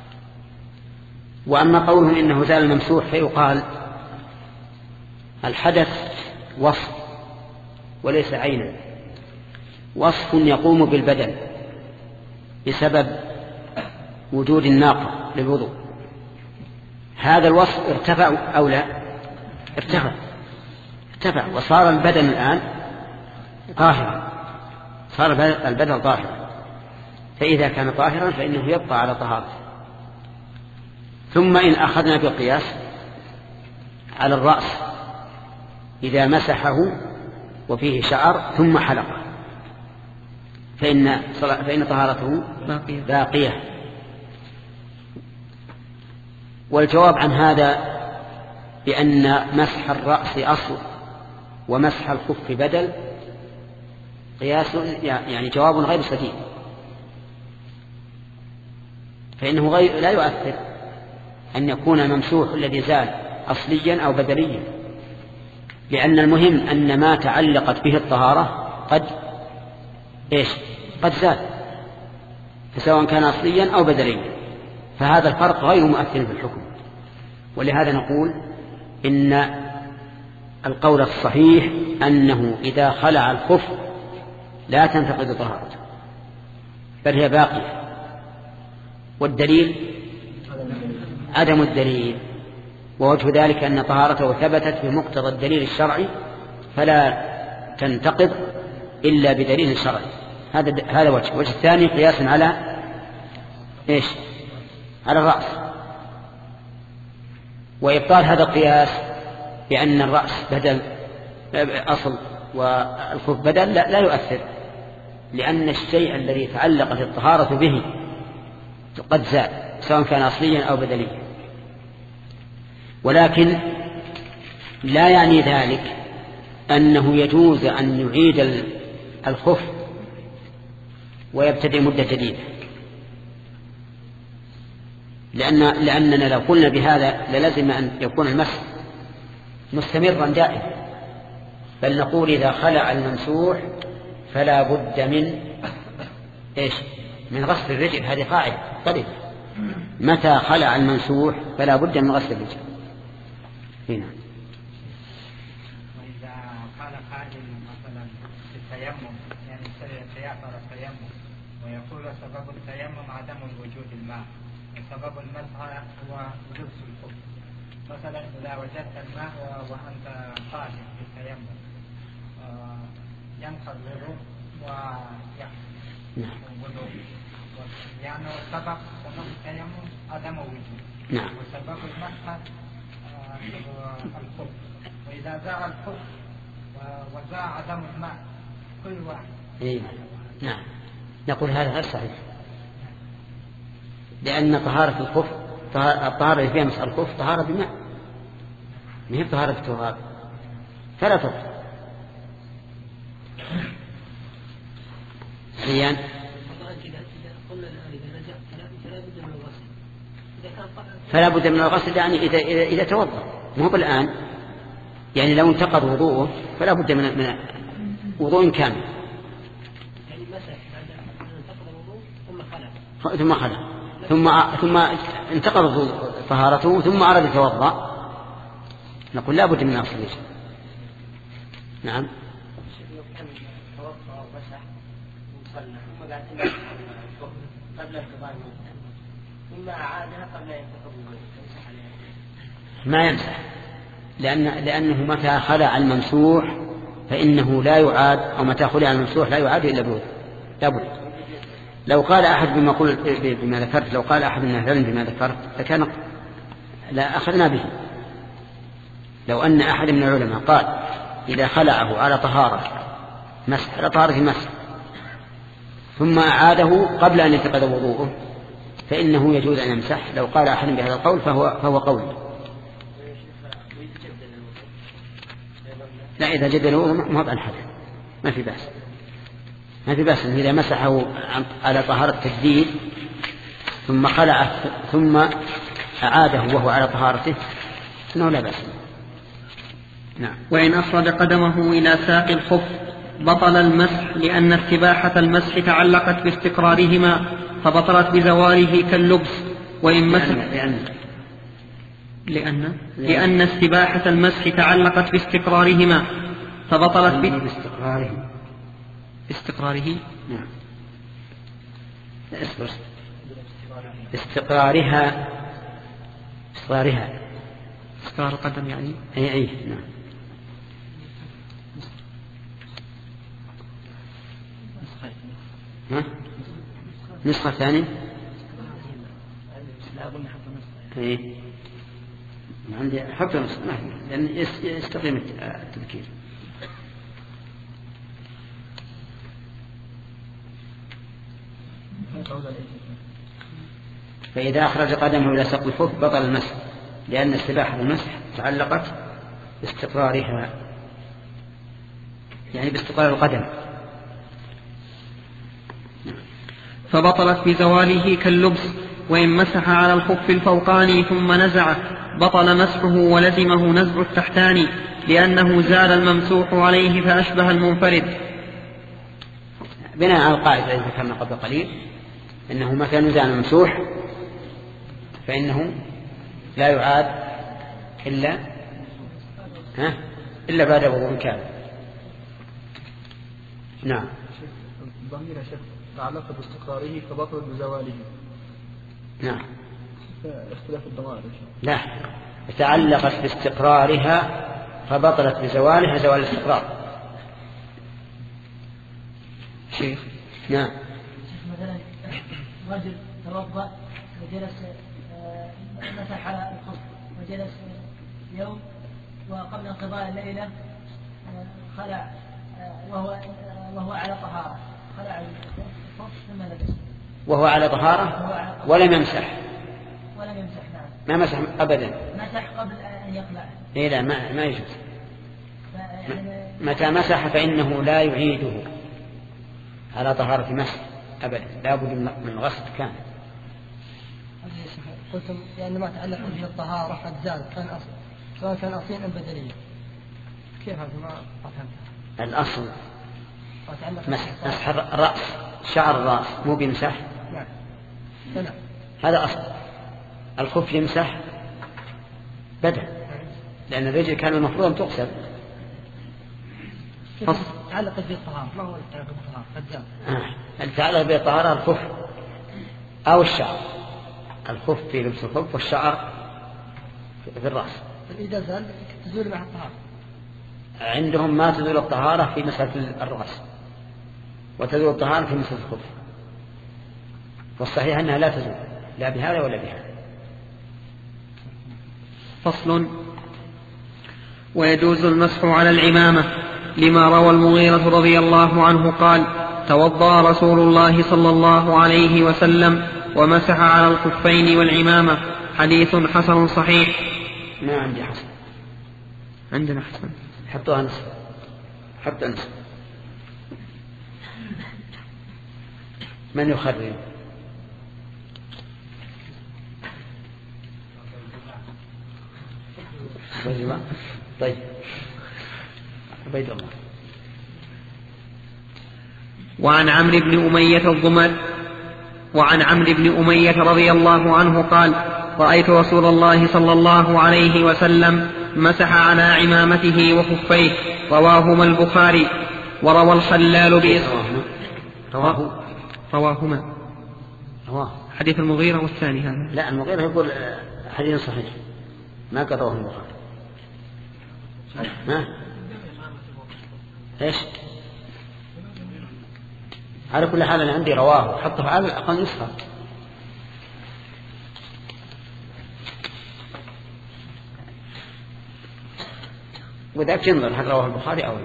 وأما قولهم إنه زال الممسوح فيقال الحدث وصف وليس عينا، وصف يقوم بالبدن بسبب وجود الناقة للوضوء. هذا الوصف ارتفع أو لا؟ ارتفع ارتفع وصار البدن الآن طاهرا، صار البدن طاهرا، فإذا كان طاهرا فإنه يبقى على طهارته. ثم إن أخذنا بالقياس على الرأس إذا مسحه وفيه شعر ثم حلقه فإن, فإن طهارته باقية. والجواب عن هذا بأن مسح الرأس أصل ومسح الخف بدل قياس، يعني جواب غير سديد، فإنه غير لا يؤثر أن يكون الممسوح الذي زال أصليا أو بدليا، لأن المهم أن ما تعلقت به الطهارة قد إيش قد زال، فسواء كان أصليا أو بدليا، فهذا الفرق غير مؤثر في الحكم. ولهذا نقول إن القول الصحيح أنه إذا خلع الخف لا تنتقض طهارته بل هي باقية. والدليل عدم الدليل، ووجه ذلك أن طهارته ثبتت بمقتضى الدليل الشرعي فلا تنتقض إلا بدليل شرعي. هذا هذا وجه. وجه الثاني قياس على إيش؟ على الرأس. وإبطال هذا القياس بأن الرأس بدل أصل والخف بدل لا, لا يؤثر، لأن الشيء الذي تعلقت الطهارة به قد زال سواء كان أصليا أو بدليا. ولكن لا يعني ذلك أنه يجوز أن يعيد الخف ويبتدئ مدة جديدة، لأن لأننا لو قلنا بهذا للزم أن يكون المسح مستمرا دائما، بل نقول إذا خلع الممسوح فلا بد من إيش؟ من غسل الرجل. هذه قاعدة طريقة، متى خلع الممسوح فلا بد من غسل الرجل. هنا وإذا قال قائل مثلا في التيمم، يعني سيأثر التيمم ويقول سبب التيمم عدم وجود الماء وسبب المسح هو لبس الخف، مثلا إذا وجدت الماء وأنت قادر في التيمم ينقض الوضوء ويحصل الوضوء، يعني سبب التيمم عدم وجود، وسبب المسح الخف. وإذا زاع الخف وزاع عدم الماء كل واحد. إيه؟ نعم، نقول هذا غير صحيح، لأن طهارة الخف الطهارة اللي فيها مسح الخف طهارة بماء، ما هي طهارة التراب، فلا تطهر. ريان فلا بد من الغسل، يعني إذا إذا, إذا توضأ، مو بالآن، يعني لو انتقض وضوءه فلا بد من من وضوء كامل. يعني مسح بعد أن انتقض الوضوء ثم خلع ثم خلع ثم ثم انتقض طهارته ثم أراد يتوضأ، نقول لا بد من غسل الوجه. نعم. ثم أعادها قبل أن ينتقض ما يمسح، لأن لأنه متى خلع الممسوح فإنه لا يعاد، أو متى خلع الممسوح لا يعاد إلا بوضوء لابد. لو قال أحد بما قل بما ذكرت، لو قال أحد من أهل بما ذكرت فكان لا أخذنا به. لو أن أحد من العلماء قال إذا خلعه على طهارة مسح على طهارة مسح ثم أعاده قبل أن يتقضى وضوءه فإنه يجوز أن يمسح. لو قال أحد بهذا القول فهو فهو قول. لا، إذا جد الوضوء ما هو بأنحدث ما في بأس، ما في بأس إذا مسحه على طهارة تجديد ثم خلعه ثم أعاده وهو على طهارته إنه لا بأس. نعم. وإن أفرد قدمه إلى ساق الخف بطل المسح، لأن استباحة المسح تعلقت باستقرارهما فبطلت بزواله كاللبس. وإن مسح لأن لأن لأن استباحة المسح تعلقت باستقرارهما فبطلت باستقراره. باستقراره. نعم. اصبر. باستقرارها. استقرارها. استقرار القدم يعني. أي أي نعم. ها؟ نسخة ثانية. ايه عندي حط نسخة ما في لأن يستقيم التذكير. فإذا أخرج قدمه إلى سقف الخف بطل المسح، لأن السباحة والمسح تعلقت باستقرارها، يعني باستقرار القدم. فبطلت بزواله كاللبس، وإن مسح على الخف الفوقاني ثم نزعه بطل مسحه ولزمه نزع التحتاني، لأنه زال الممسوح عليه فأشبه المنفرد. بناء على القاعدة التي ذكرنا قبل قليل إنه متى نزع الممسوح فإنه لا يعاد إلا ها إلا بعد وضوء كامل. نعم. الضمير يا شيخ تعلق باستقراره فبطل بزواله. نعم. اختلاف الضمائر. لا، تعلقت باستقرارها فبطلت بزوالها زوال الاستقرار. شيخ. نعم. مثلا رجل توضأ وجلس مسح على الخف وجلس يوم وقبل انقضاء الليلة خلع وهو وهو على طهارة، خلع الخف ثم لبسه وهو على طهارة ولم يمسح. ولم يمسح. نعم. ما مسح أبدا. مسح قبل أن يقلع. إيه لا ما ما يجوز. متى مسح فإنه لا يعيده على طهارة مسح أبدا، لا بد من غسل كامل. قلتم لأن ما تعلق به الطهارة قد زال كان أصل، سواء كان أصليا أم بدليا. كيف هذا ما فهمت؟ الأصل مسح الرأس، شعر الرأس مو بيمسح. نعم. هذا أصل. الخف يمسح بدل، لأن الرجل كان المفروض أن تغسل. تعلق به الطهارة، ما هو تعلق بالطهارة؟ قد زال. آه. تعلق به الطهارة الخف أو الشعر. الخف في لبس الخف والشعر في الرأس. إذا زال تزول مع الطهارة. عندهم ما تزول الطهارة في مسألة الرأس وتزول الطهارة في مسألة الخف، والصحيح أنها لا تزول لا بهذا ولا بهذا. فصل. ويجوز المسح على العمامة لما روى المغيرة رضي الله عنه قال: توضأ رسول الله صلى الله عليه وسلم ومسح على الخفين والعمامة. حديث حسن صحيح. ما عندي حسن. عندنا حسن. حطوها نصف. حط نصف. من يخرج؟ طيب عبيد الله. وعن عمرو بن أمية الضمر وعن عمرو بن أمية رضي الله عنه قال: رأيت رسول الله صلى الله عليه وسلم مسح على عمامته وخفيه. رواهما البخاري. وروى الخلال بإسناد رواه رواهما رواه حديث المغيرة والثاني هذا. لا، المغيرة يقول حديث صحيح ما قطعه البخاري. ها ايش؟ على كل حال أنا عندي رواه، حطه على الأقل نسخة. وذاك ينظر هل رواه البخاري أو لا.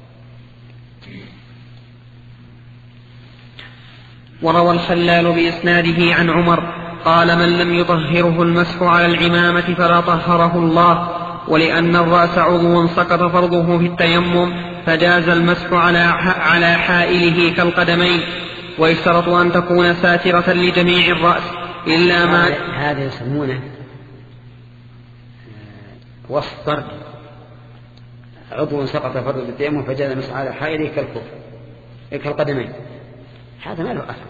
وروى الخلال بإسناده عن عمر قال: من لم يطهره المسح على العمامة فلا طهره الله. ولأن الرأس عضو سقط فرضه في التيمم فجاز المسح على على حائله كالقدمين، ويشترط أن تكون ساترة لجميع الرأس إلا ما هذا يسمونه وصف فرد. عضو سقط فرضه في التيمم فجاز المسح على حائله كالكف كالقدمين. هذا ما له أثر،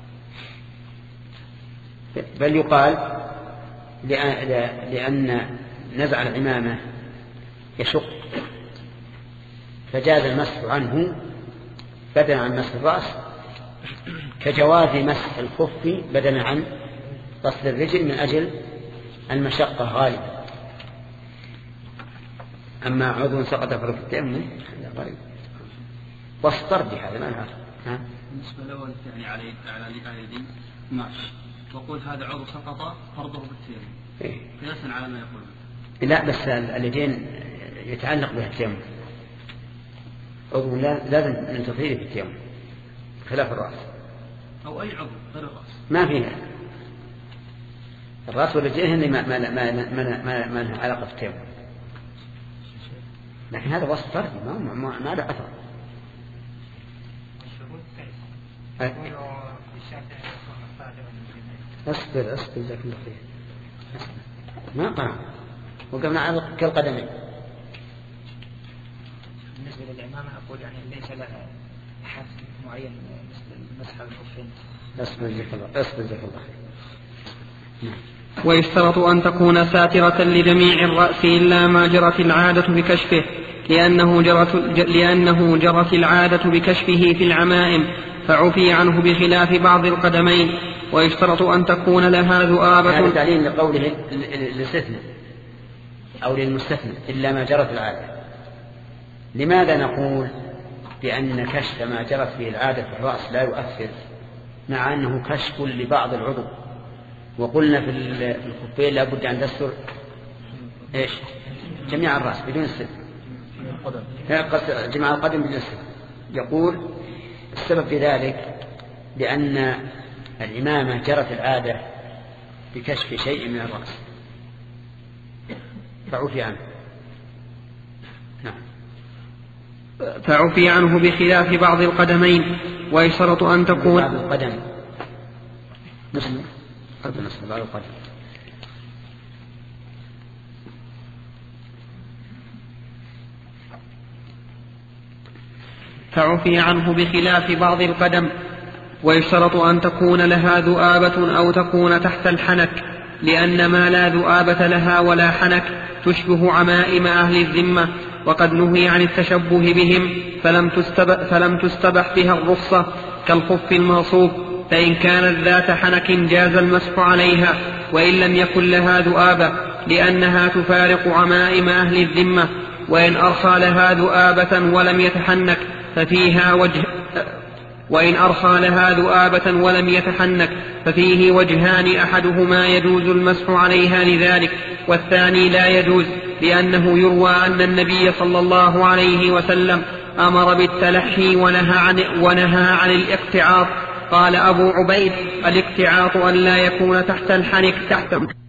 بل يقال لأن نزع العمامة يشق فجاز المسح عنه بدلا عن مسح الرأس، كجواز مسح الخف بدلا عن غسل الرجل من أجل المشقة غالبا. أما عضو سقط فرق التيمم هذا غالب واصطر بهذا ما نعرف. بالنسبة الأول يعني على على اليدين ماشي، وقول هذا عضو سقط فرضه بالتيمم إيه؟ قياسا على ما يقول. لا بس اليدين يتعلق بها التيمم، عضو لازم أن تطهيره بالتيمم خلاف الرأس أو أي عضو غير الرأس ما فيها. الرأس والرجلين هن ما ما ما ما ما ما لها علاقة بالتيمم، لكن هذا وصف فردي ما ما ما له أثر. أصبر أصبر جزاك الله خير. ما قرأ وقمنا على كالقدمين. بالنسبة للإمامة أقول يعني ليس لها حث معين مثل مسح الخفين. أصبر جزاك الله أصبر جزاك الله خير. ويشترط أن تكون ساترة لجميع الرأس إلا ما جرت العادة بكشفه، لأنه جرت, لأنه جرت العادة بكشفه في العمائم فعفي عنه بخلاف بعض القدمين. ويشترط أن تكون لها ذؤابة. هذا تعليل لقوله للاستثناء أو للمستثنى إلا ما جرت العادة. لماذا نقول بأن كشف ما جرت به العادة في الرأس لا يؤثر مع أنه كشف لبعض العضو؟ وقلنا في الخفين لا بد أن تستر إيش جميع الرأس بدون الستر، جميع القدم بدون الستر. يقول السبب في ذلك لأن الإمامة جرت العادة بكشف شيء من الرأس فعفي عنه. نعم. فعفي عنه بخلاف بعض القدمين. ويشترط أن تكون بعض القدم نصف نصف بعض القدم. فعفي عنه بخلاف بعض القدم. ويشترط أن تكون لها ذؤابة أو تكون تحت الحنك، لأن ما لا ذؤابة لها ولا حنك تشبه عمائم أهل الذمة، وقد نهي عن التشبه بهم فلم تستبح, فلم تستبح بها الرخصة كالخف المغصوب، فإن كانت ذات حنك جاز المسح عليها وإن لم يكن لها ذؤابة، لأنها تفارق عمائم أهل الذمة. وإن أرخى لها ذؤابة ولم يتحنك ففيها وجه وإن أرخى لها ذؤابة ولم يتحنك ففيه وجهان، أحدهما يجوز المسح عليها لذلك، والثاني لا يجوز، لأنه يروى أن النبي صلى الله عليه وسلم أمر بالتلحي ونهى عن, ونهى عن الاقتعاط. قال أبو عبيد: الاقتعاط أن لا يكون تحت الحنك تحت